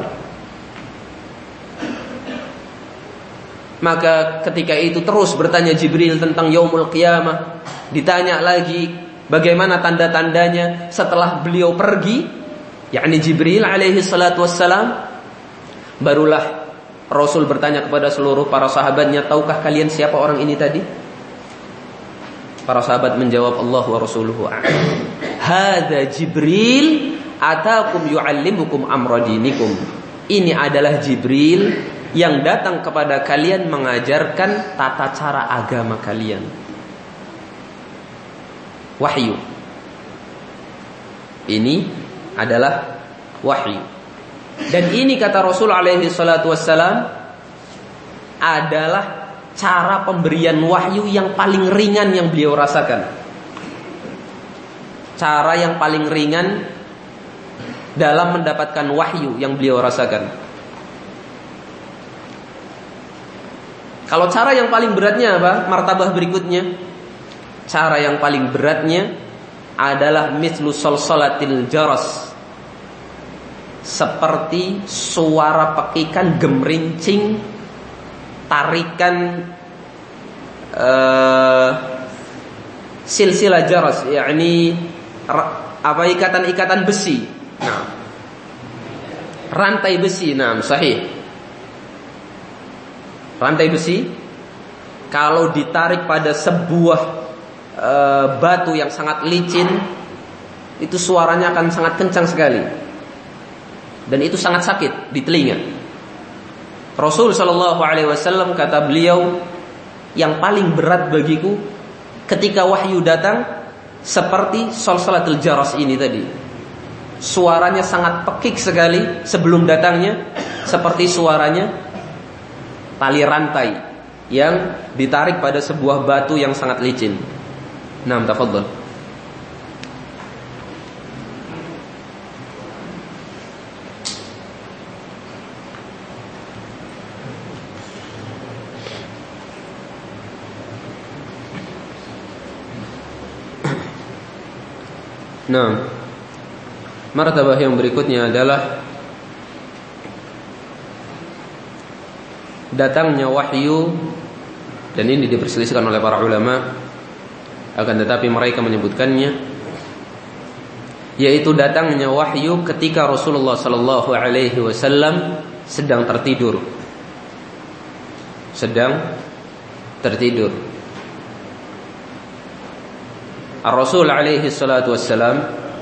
Maka ketika itu terus bertanya Jibril tentang yaumul qiyamah. Ditanya lagi bagaimana tanda-tandanya. Setelah beliau pergi, yakni Jibril alaihi salatu wassalam, barulah Rasul bertanya kepada seluruh para sahabatnya, "Tahukah kalian siapa orang ini tadi?" Para sahabat menjawab, "Allah wa rasuluhu a'lam." "Hadza Jibril atakum yu'allimukum amra dinikum." Ini adalah Jibril yang datang kepada kalian mengajarkan tata cara agama kalian. Wahyu. Ini adalah wahyu. Dan ini kata Rasul alaihi salatu wassalam adalah cara pemberian wahyu yang paling ringan yang beliau rasakan. Cara yang paling ringan dalam mendapatkan wahyu yang beliau rasakan. Kalau cara yang paling beratnya apa? Martabah berikutnya. Cara yang paling beratnya adalah mislu salsalatil jaras. Seperti suara pekikan gemerincing, tarikan silsilah jaras, yakni ikatan besi. Nah, rantai besi. Nah, sahih. Rantai besi kalau ditarik pada sebuah batu yang sangat licin, itu suaranya akan sangat kencang sekali. Dan itu sangat sakit di telinga. Rasul sallallahu alaihi wasallam kata beliau, yang paling berat bagiku ketika wahyu datang seperti salsalatul jaras ini tadi. Suaranya sangat pekik sekali sebelum datangnya, seperti suaranya tali rantai yang ditarik pada sebuah batu yang sangat licin. Naam, tafadhal. Nah, martabah yang berikutnya adalah datangnya wahyu, dan ini diperselisihkan oleh para ulama, akan tetapi mereka menyebutkannya, yaitu datangnya wahyu ketika Rasulullah sallallahu alaihi wasallam sedang tertidur. Rasul alaihi salatu wassalam,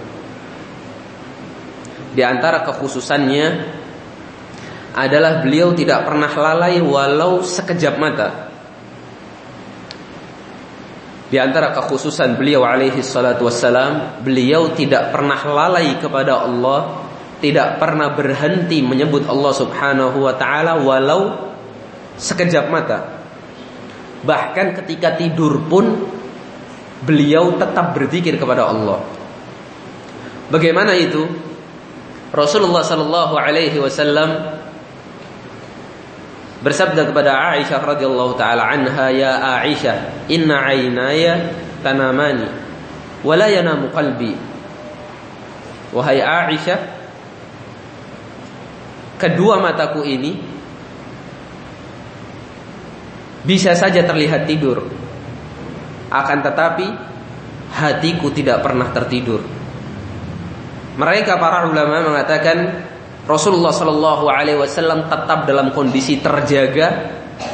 di antara kekhususannya adalah beliau tidak pernah lalai walau sekejap mata. Di antara kekhususan beliau alaihi salatu wassalam, beliau tidak pernah lalai kepada Allah, tidak pernah berhenti menyebut Allah subhanahu wa ta'ala walau sekejap mata. Bahkan ketika tidur pun beliau tetap berzikir kepada Allah. Bagaimana itu? Rasulullah sallallahu alaihi wasallam bersabda kepada Aisyah radhiyallahu taala anha, "Ya Aisyah, inna aynaya tanamani wa la yanamu qalbi." Wahai Aisyah, kedua mataku ini bisa saja terlihat tidur, akan tetapi hatiku tidak pernah tertidur. Mereka para ulama mengatakan Rasulullah Shallallahu Alaihi Wasallam tetap dalam kondisi terjaga,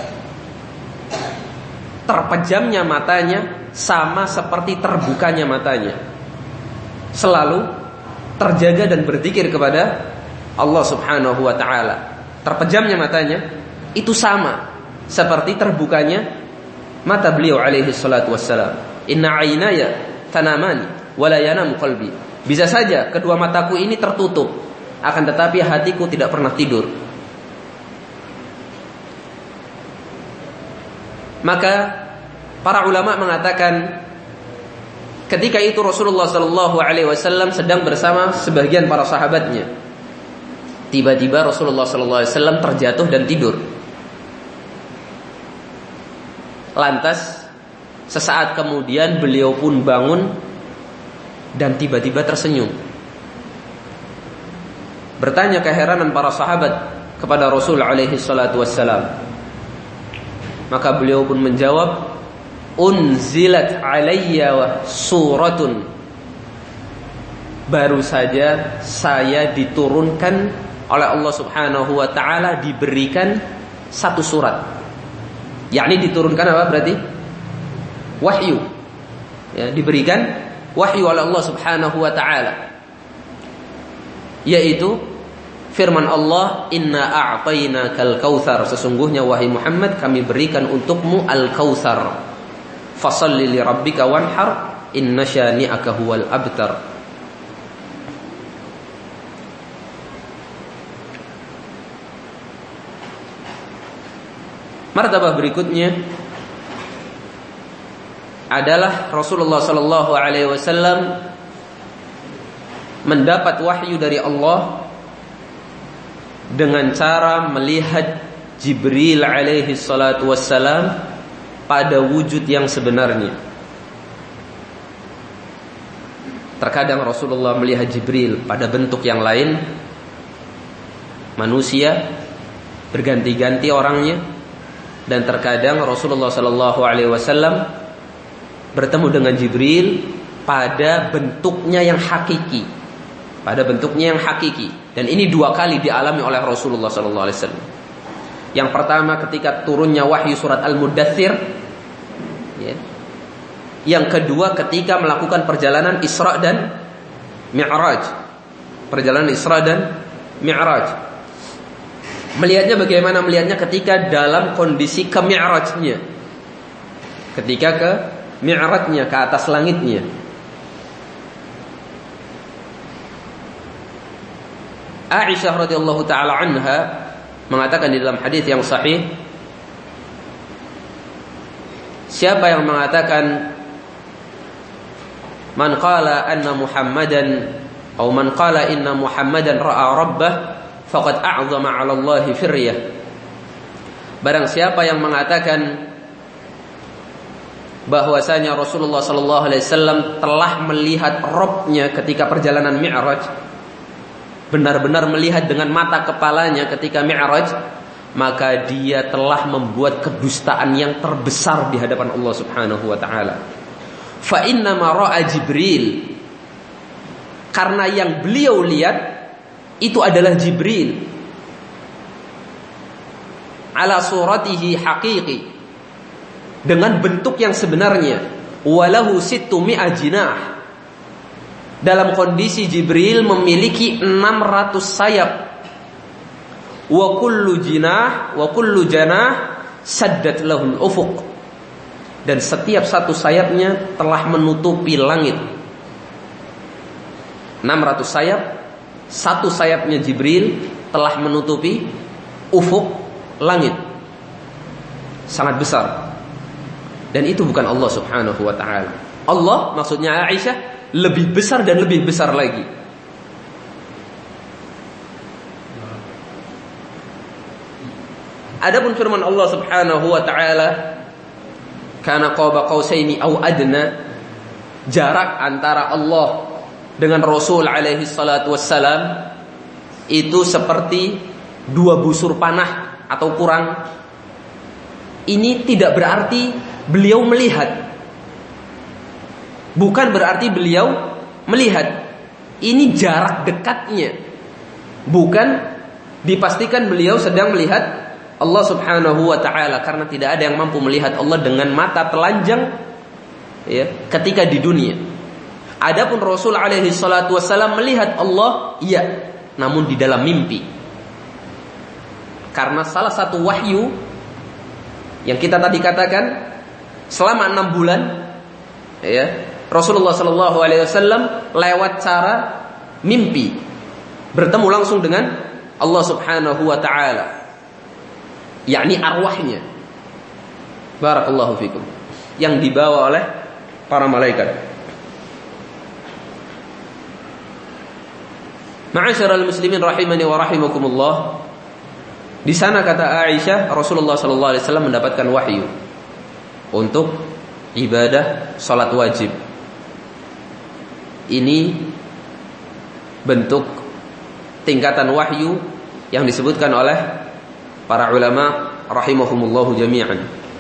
terpejamnya matanya sama seperti terbukanya matanya, selalu terjaga dan berzikir kepada Allah Subhanahu Wa Taala. Terpejamnya matanya itu sama seperti terbukanya mata beliau alaihi salatu wassalam. Inna aynaya tanamani wa la yanamu qalbi. Bisa saja kedua mataku ini tertutup, akan tetapi hatiku tidak pernah tidur. Maka para ulama mengatakan ketika itu Rasulullah sallallahu alaihi wasallam sedang bersama sebagian para sahabatnya. Tiba-tiba Rasulullah sallallahu alaihi wasallam terjatuh dan tidur. Lantas sesaat kemudian beliau pun bangun dan tiba-tiba tersenyum. Bertanya keheranan para sahabat kepada Rasul alaihi salatu wassalam. Maka beliau pun menjawab, unzilat alayya suratun. Baru saja saya diturunkan oleh Allah Subhanahu wa taala, diberikan satu surat. Yakni diturunkan apa berarti? Wahyu. Ya, diberikan wahyu oleh Allah Subhanahu wa taala. Yaitu firman Allah, inna a'tainakal kautsar, sesungguhnya wahai Muhammad kami berikan untukmu al-kautsar. Fashalli li rabbika wanhar, inna syani'aka huwal abtar. Martabah berikutnya adalah Rasulullah sallallahu alaihi wasallam mendapat wahyu dari Allah dengan cara melihat Jibril alaihi salatu wassalam pada wujud yang sebenarnya. Terkadang Rasulullah melihat Jibril pada bentuk yang lain, manusia, berganti-ganti orangnya. Dan terkadang Rasulullah sallallahu alaihi wasallam bertemu dengan Jibril pada bentuknya yang hakiki. Pada bentuknya yang hakiki. Dan ini dua kali dialami oleh Rasulullah sallallahu alaihi wasallam. Yang pertama ketika turunnya wahyu surat Al-Muddathir, ya. Yang kedua ketika melakukan perjalanan Isra dan Mi'raj. Perjalanan Isra dan Mi'raj. Melihatnya bagaimana? Melihatnya ketika dalam kondisi ke-Mi'rajnya. Ketika ke Mi'rajnya, ke atas langitnya. Aisyah radhiyallahu taala anha mengatakan di dalam hadis yang sahih, siapa yang mengatakan man qala anna Muhammadan atau man qala inna Muhammadan ra'a rabbah faqad a'zama 'ala Allahi firyah. Barang siapa yang mengatakan bahwasanya Rasulullah sallallahu alaihi wasallam telah melihat Rabb-nya ketika perjalanan Mi'raj, benar-benar melihat dengan mata kepalanya ketika Mi'raj, maka dia telah membuat kedustaan yang terbesar di hadapan Allah Subhanahu wa taala. Fa inna ma ra'a Jibril, karena yang beliau lihat itu adalah Jibril ala suratihi haqiqi, dengan bentuk yang sebenarnya, walahu sittu mi'a jinah, dalam kondisi Jibril memiliki 600 sayap, wa kullu janah saddat lahul ufuq, dan setiap satu sayapnya telah menutupi langit. 600 sayap, satu sayapnya Jibril telah menutupi ufuk langit, sangat besar. Dan itu bukan Allah Subhanahu wa ta'ala. Allah, maksudnya Aisyah, lebih besar dan lebih besar lagi. Adapun firman Allah Subhanahu wa ta'ala, kana qaba qausaini aw adna, jarak antara Allah dengan Rasul alaihi salatu wassalam itu seperti 2 busur panah atau kurang. Ini tidak berarti beliau melihat. Bukan berarti beliau melihat. Ini jarak dekatnya. Bukan dipastikan beliau sedang melihat Allah subhanahu wa ta'ala. Karena tidak ada yang mampu melihat Allah dengan mata telanjang ya, ketika di dunia. Adapun Rasul alaihi salatu wassalam melihat Allah, iya, namun di dalam mimpi. Karena salah satu wahyu yang kita tadi katakan selama 6 bulan ya, Rasulullah sallallahu alaihi wasallam lewat cara mimpi bertemu langsung dengan Allah subhanahu wa ta'ala, yakni arwahnya, barakallahu fikum, yang dibawa oleh para malaikat. Ma'asyiral muslimin rahimani wa rahimakumullah. Di sana kata Aisyah, Rasulullah sallallahu alaihi wasallam mendapatkan wahyu untuk ibadah salat wajib. Ini bentuk tingkatan wahyu yang disebutkan oleh para ulama rahimahumullahu jami'an.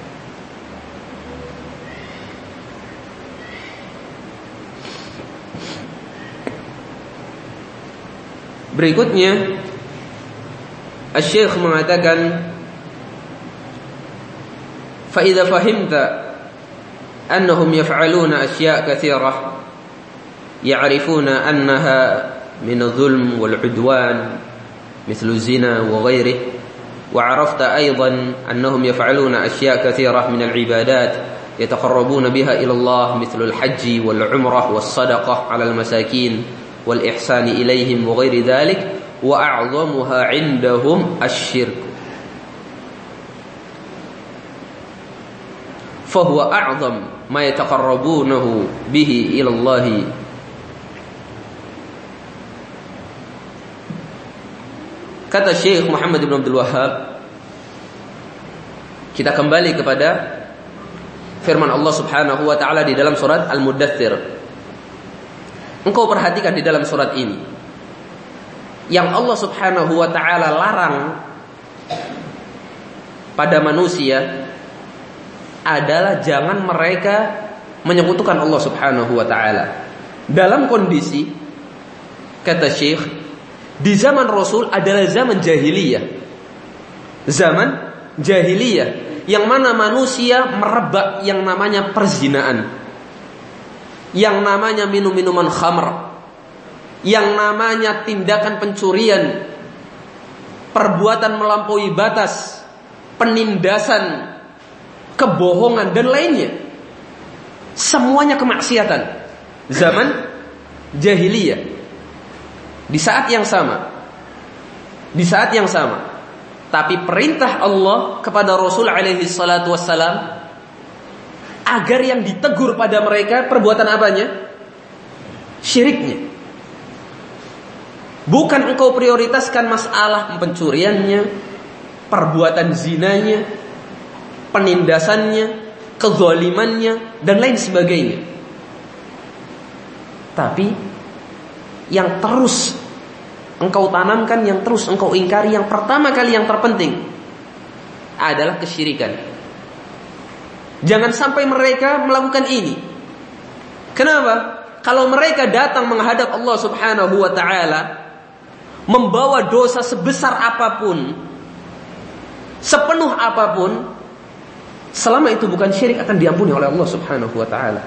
Berikutnya Asy-Syaikh mengatakan, fa idza fahimta annahum yaf'aluna asya' katsirah ya'rifuna annaha min adh-dhulm wal 'udwan mithlu zina wa ghairihi wa 'arafta aidan annahum yaf'aluna asya' katsirah min al-'ibadat yataqarrabuna biha ila Allah mithlu al-hajj wal 'umrah was sadaqah 'ala al-masakin wal ihsan ilaihim wa ghairi dhalik wa a'zamuha 'indahum asy-syirk fa huwa a'zam ma yataqarrabunahu bihi ila Allah. Kata Syekh Muhammad bin Abdul Wahhab, kita kembali kepada firman Allah subhanahu wa ta'ala di dalam surat Al-Muddathir. Engkau perhatikan di dalam surat ini, yang Allah subhanahu wa ta'ala larang pada manusia adalah jangan mereka menyekutukan Allah subhanahu wa ta'ala. Dalam kondisi, kata Syekh, di zaman Rasul adalah zaman jahiliyah. Zaman jahiliyah yang mana manusia merebak yang namanya perzinaan, yang namanya minum-minuman khamr, yang namanya tindakan pencurian, perbuatan melampaui batas, penindasan, kebohongan dan lainnya. Semuanya kemaksiatan. Zaman jahiliyah. Di saat yang sama, tapi perintah Allah kepada Rasul alaihi salatu wassalam agar yang ditegur pada mereka perbuatan apanya? Syiriknya. Bukan engkau prioritaskan masalah pencuriannya, perbuatan zinanya, penindasannya, kezalimannya dan lain sebagainya. Tapi yang terus engkau tanamkan, yang terus engkau ingkari, yang pertama kali yang terpenting adalah kesyirikan. Jangan sampai mereka melakukan ini. Kenapa? Kalau mereka datang menghadap Allah subhanahu wa ta'ala membawa dosa sebesar apapun, sepenuh apapun, selama itu bukan syirik akan diampuni oleh Allah subhanahu wa ta'ala.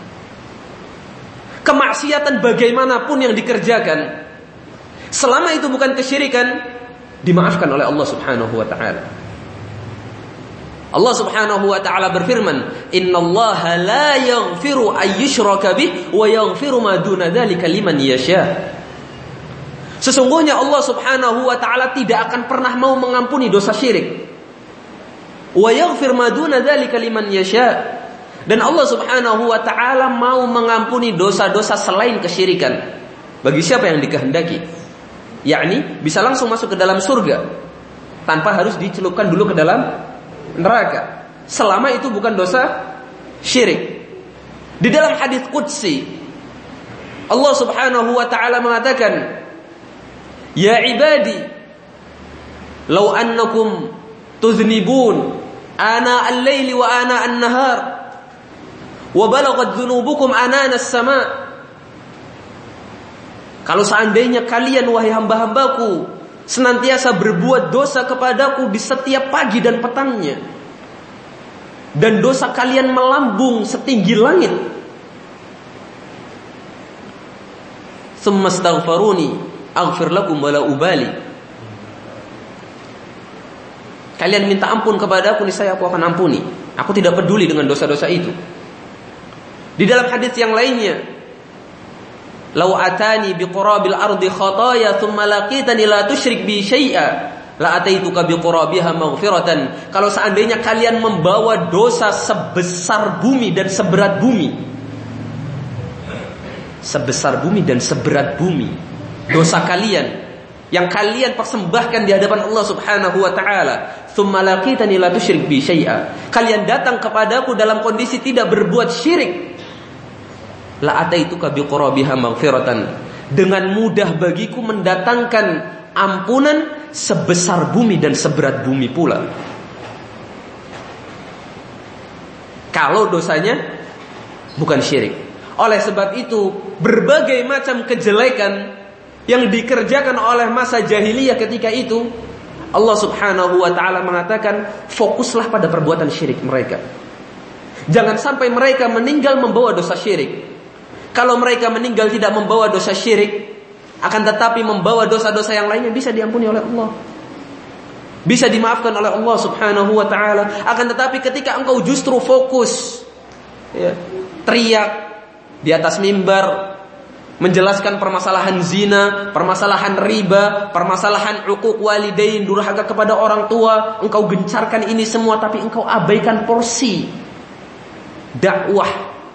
Kemaksiatan bagaimanapun yang dikerjakan, selama itu bukan kesyirikan, dimaafkan oleh Allah subhanahu wa ta'ala. Allah subhanahu wa ta'ala berfirman, innallaha la yaghfiru ayyushraka bih wa yaghfiru ma duna dzalika liman yasha. Sesungguhnya Allah subhanahu wa ta'ala tidak akan pernah mau mengampuni dosa syirik. Wa yaghfir ma duna dzalika liman yasha. Dan Allah subhanahu wa ta'ala mau mengampuni dosa-dosa selain kesyirikan bagi siapa yang dikehendaki, yakni bisa langsung masuk ke dalam surga tanpa harus dicelupkan dulu ke dalam neraka, selama itu bukan dosa syirik. Di dalam hadis qudsi Allah subhanahu wa ta'ala mengatakan, ya ibadi law annakum tuznibun ana al-laili wa ana an-nahar wa balaghat dzunubukum ananas sama. Kalau seandainya kalian wahai hamba-hambaku senantiasa berbuat dosa kepadaku di setiap pagi dan petangnya, dan dosa kalian melambung setinggi langit, tsumma astaghfiruni aghfir lakum wala ubali. Kalian minta ampun kepada aku, niscaya aku akan ampuni. Aku tidak peduli dengan dosa-dosa itu. Di dalam hadis yang lainnya, "Lau atani biqurabil ardi khataya thumma laqitani la tusyrik bi syai'a la ataituka biqurabiha maghfiratan." Kalau seandainya kalian membawa dosa sebesar bumi dan seberat bumi, sebesar bumi dan seberat bumi, dosa kalian yang kalian persembahkan di hadapan Allah Subhanahu wa taala, thumma laqitani la tusyrik bi syai'a, kalian datang kepadaku dalam kondisi tidak berbuat syirik, la ataituka biqurabiha maghfiratan, dengan mudah bagiku mendatangkan ampunan sebesar bumi dan seberat bumi pula. Kalau dosanya bukan syirik. Oleh sebab itu, berbagai macam kejelekan yang dikerjakan oleh masa jahiliyah ketika itu, Allah Subhanahu wa ta'ala mengatakan, fokuslah pada perbuatan syirik mereka. Jangan sampai mereka meninggal membawa dosa syirik. Kalau mereka meninggal tidak membawa dosa syirik, akan tetapi membawa dosa-dosa yang lainnya, bisa diampuni oleh Allah, bisa dimaafkan oleh Allah Subhanahu wa ta'ala. Akan tetapi ketika engkau justru fokus, teriak di atas mimbar, menjelaskan permasalahan zina, permasalahan riba, permasalahan uquq walidain, durhaka kepada orang tua, engkau gencarkan ini semua, tapi engkau abaikan porsi dakwah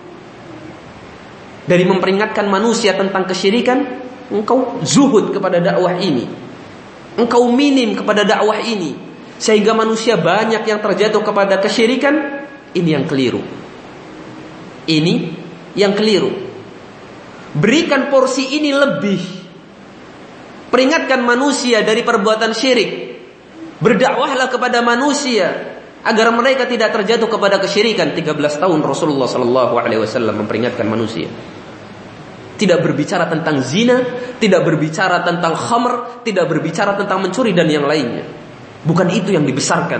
dari memperingatkan manusia tentang kesyirikan. Engkau zuhud kepada dakwah ini, engkau minim kepada dakwah ini, sehingga manusia banyak yang terjatuh kepada kesyirikan. Ini yang keliru. Ini yang keliru. Berikan porsi ini lebih. Peringatkan manusia dari perbuatan syirik. Berdakwahlah kepada manusia agar mereka tidak terjatuh kepada kesyirikan. 13 tahun Rasulullah SAW memperingatkan manusia. Tidak berbicara tentang zina, tidak berbicara tentang khamr, tidak berbicara tentang mencuri dan yang lainnya. Bukan itu yang dibesarkan.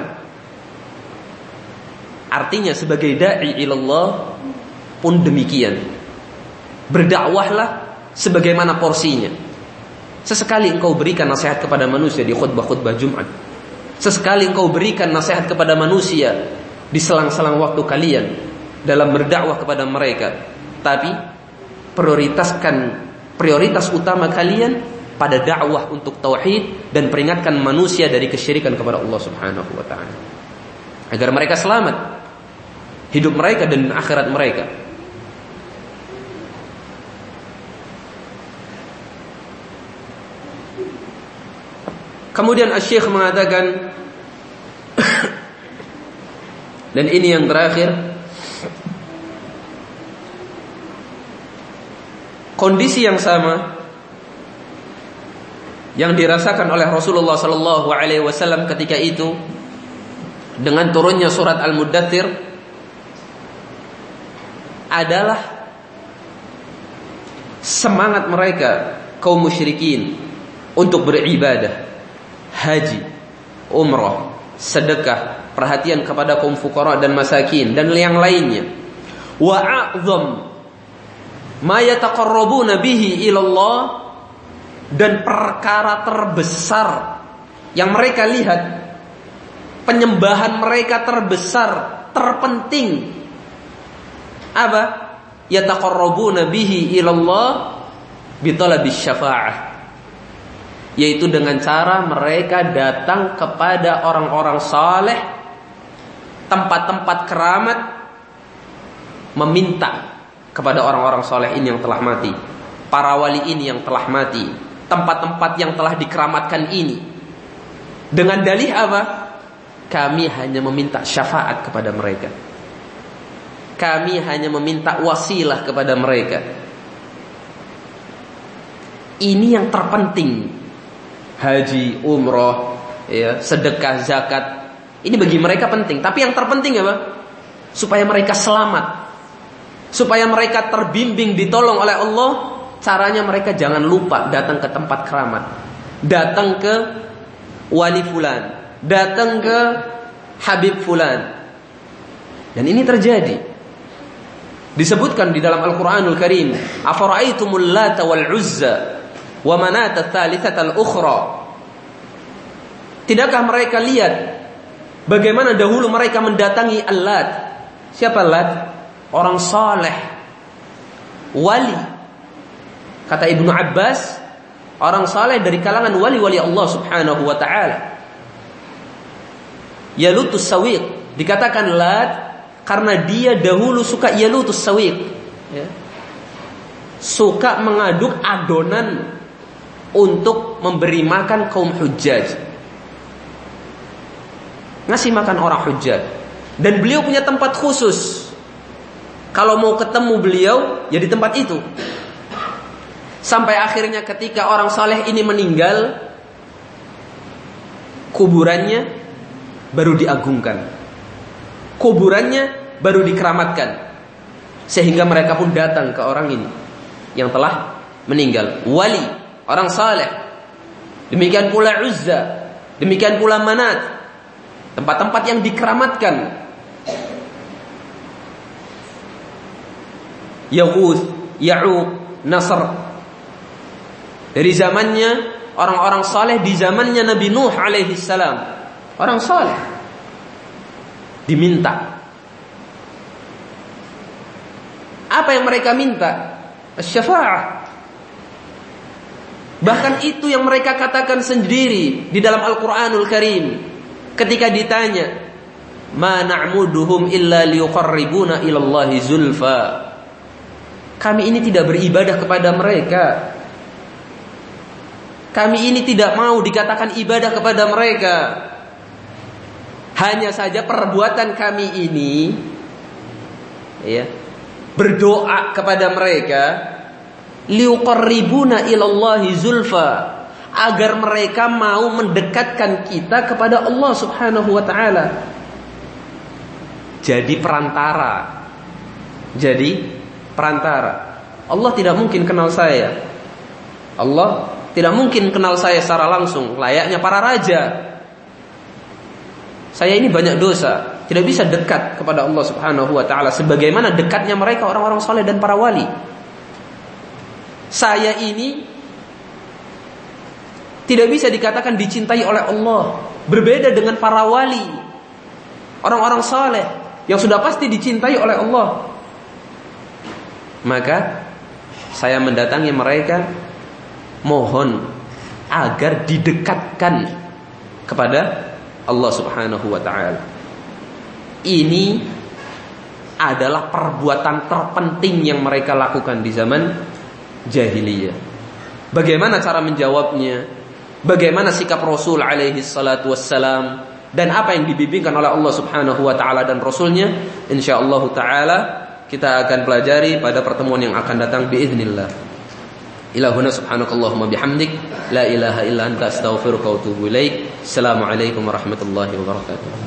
Artinya sebagai da'i ilallah pun demikian. Berdakwahlah sebagaimana porsinya. Sesekali engkau berikan nasihat kepada manusia di khutbah-khutbah Jumat. Sesekali engkau berikan nasihat kepada manusia di selang-selang waktu kalian dalam berdakwah kepada mereka. Tapi prioritas utama kalian pada dakwah untuk tauhid dan peringatkan manusia dari kesyirikan kepada Allah Subhanahu wa ta'ala, agar mereka selamat hidup mereka dan akhirat mereka. Kemudian Asy-Syaikh mengatakan dan ini yang terakhir, kondisi yang sama yang dirasakan oleh Rasulullah sallallahu alaihi wasallam ketika itu dengan turunnya surat Al-Muddathir adalah semangat mereka kaum musyrikin untuk beribadah, haji, umrah, sedekah, perhatian kepada kaum fuqara dan masakin dan yang lainnya. Wa a'zam ma yataqarrabuna bihi ilallah, dan perkara terbesar yang mereka lihat, penyembahan mereka terbesar, terpenting, apa? Yataqarrabuna bihi ilallah bitalabis syafa'ah, yaitu dengan cara mereka datang kepada orang-orang saleh, tempat-tempat keramat, meminta kepada orang-orang saleh ini yang telah mati, para wali ini yang telah mati, tempat-tempat yang telah dikeramatkan ini. Dengan dalih apa? Kami hanya meminta syafaat kepada mereka, kami hanya meminta wasilah kepada mereka. Ini yang terpenting. Haji, umrah, sedekah, zakat, ini bagi mereka penting. Tapi yang terpenting apa? Supaya mereka selamat supaya mereka terbimbing, ditolong oleh Allah, caranya mereka jangan lupa datang ke tempat keramat, datang ke wali fulan, datang ke Habib fulan. Dan ini terjadi. Disebutkan di dalam Al-Quranul Karim, afara'aitumul lata wal uzza wa manata tsalitsata al-ukhra. Tidakkah mereka lihat bagaimana dahulu mereka mendatangi Al-Lat? Siapa Lat? Orang saleh, wali. Kata Ibnu Abbas, orang saleh dari kalangan wali-wali Allah Subhanahu wa ta'ala. Yalutus sawiq, dikatakan Lat karena dia dahulu suka yalutus sawiq, ya. Suka mengaduk adonan untuk memberi makan kaum hujjaj, ngasih makan orang hujjaj. Dan beliau punya tempat khusus, kalau mau ketemu beliau ya di tempat itu. Sampai akhirnya ketika orang saleh ini meninggal, kuburannya baru diagungkan, kuburannya baru dikeramatkan, sehingga mereka pun datang ke orang ini yang telah meninggal, wali, orang saleh. Demikian pula Uzza, demikian pula Manat, tempat-tempat yang dikeramatkan. Yaghus, Ya'uq, Nasr. Dari zamannya orang-orang saleh, di zamannya Nabi Nuh alaihi salam, orang saleh diminta. Apa yang mereka minta? Asy-syafa'ah. Bahkan itu yang mereka katakan sendiri di dalam Al-Quranul Karim ketika ditanya, ma na'muduhum illa liyuqarribuna ilallahi zulfa. Kami ini tidak beribadah kepada mereka, kami ini tidak mau dikatakan ibadah kepada mereka. Hanya saja perbuatan kami ini, ya, berdoa kepada mereka, liuqarribuna ilallahi zulfa, agar mereka mau mendekatkan kita kepada Allah Subhanahu wa ta'ala. Jadi perantara. Allah tidak mungkin kenal saya, Allah tidak mungkin kenal saya secara langsung, layaknya para raja. Saya ini banyak dosa, tidak bisa dekat kepada Allah Subhanahu wa ta'ala sebagaimana dekatnya mereka orang-orang saleh dan para wali. Saya ini tidak bisa dikatakan dicintai oleh Allah, berbeda dengan para wali, orang-orang saleh yang sudah pasti dicintai oleh Allah. Maka saya mendatangi mereka, mohon agar didekatkan kepada Allah Subhanahu wa ta'ala. Ini adalah perbuatan terpenting yang mereka lakukan di zaman jahiliyah. Bagaimana cara menjawabnya? Bagaimana sikap Rasul alaihi salatu wassalam? Dan apa yang dibimbingkan oleh Allah Subhanahu wa ta'ala dan Rasulnya? InsyaAllah ta'ala kita akan pelajari pada pertemuan yang akan datang biiznillah. Ilahuna subhanakallahumma bihamdik, la ilaha illa anta astaghfiruka wa atubu ilaik. Assalamualaikum warahmatullahi wabarakatuh.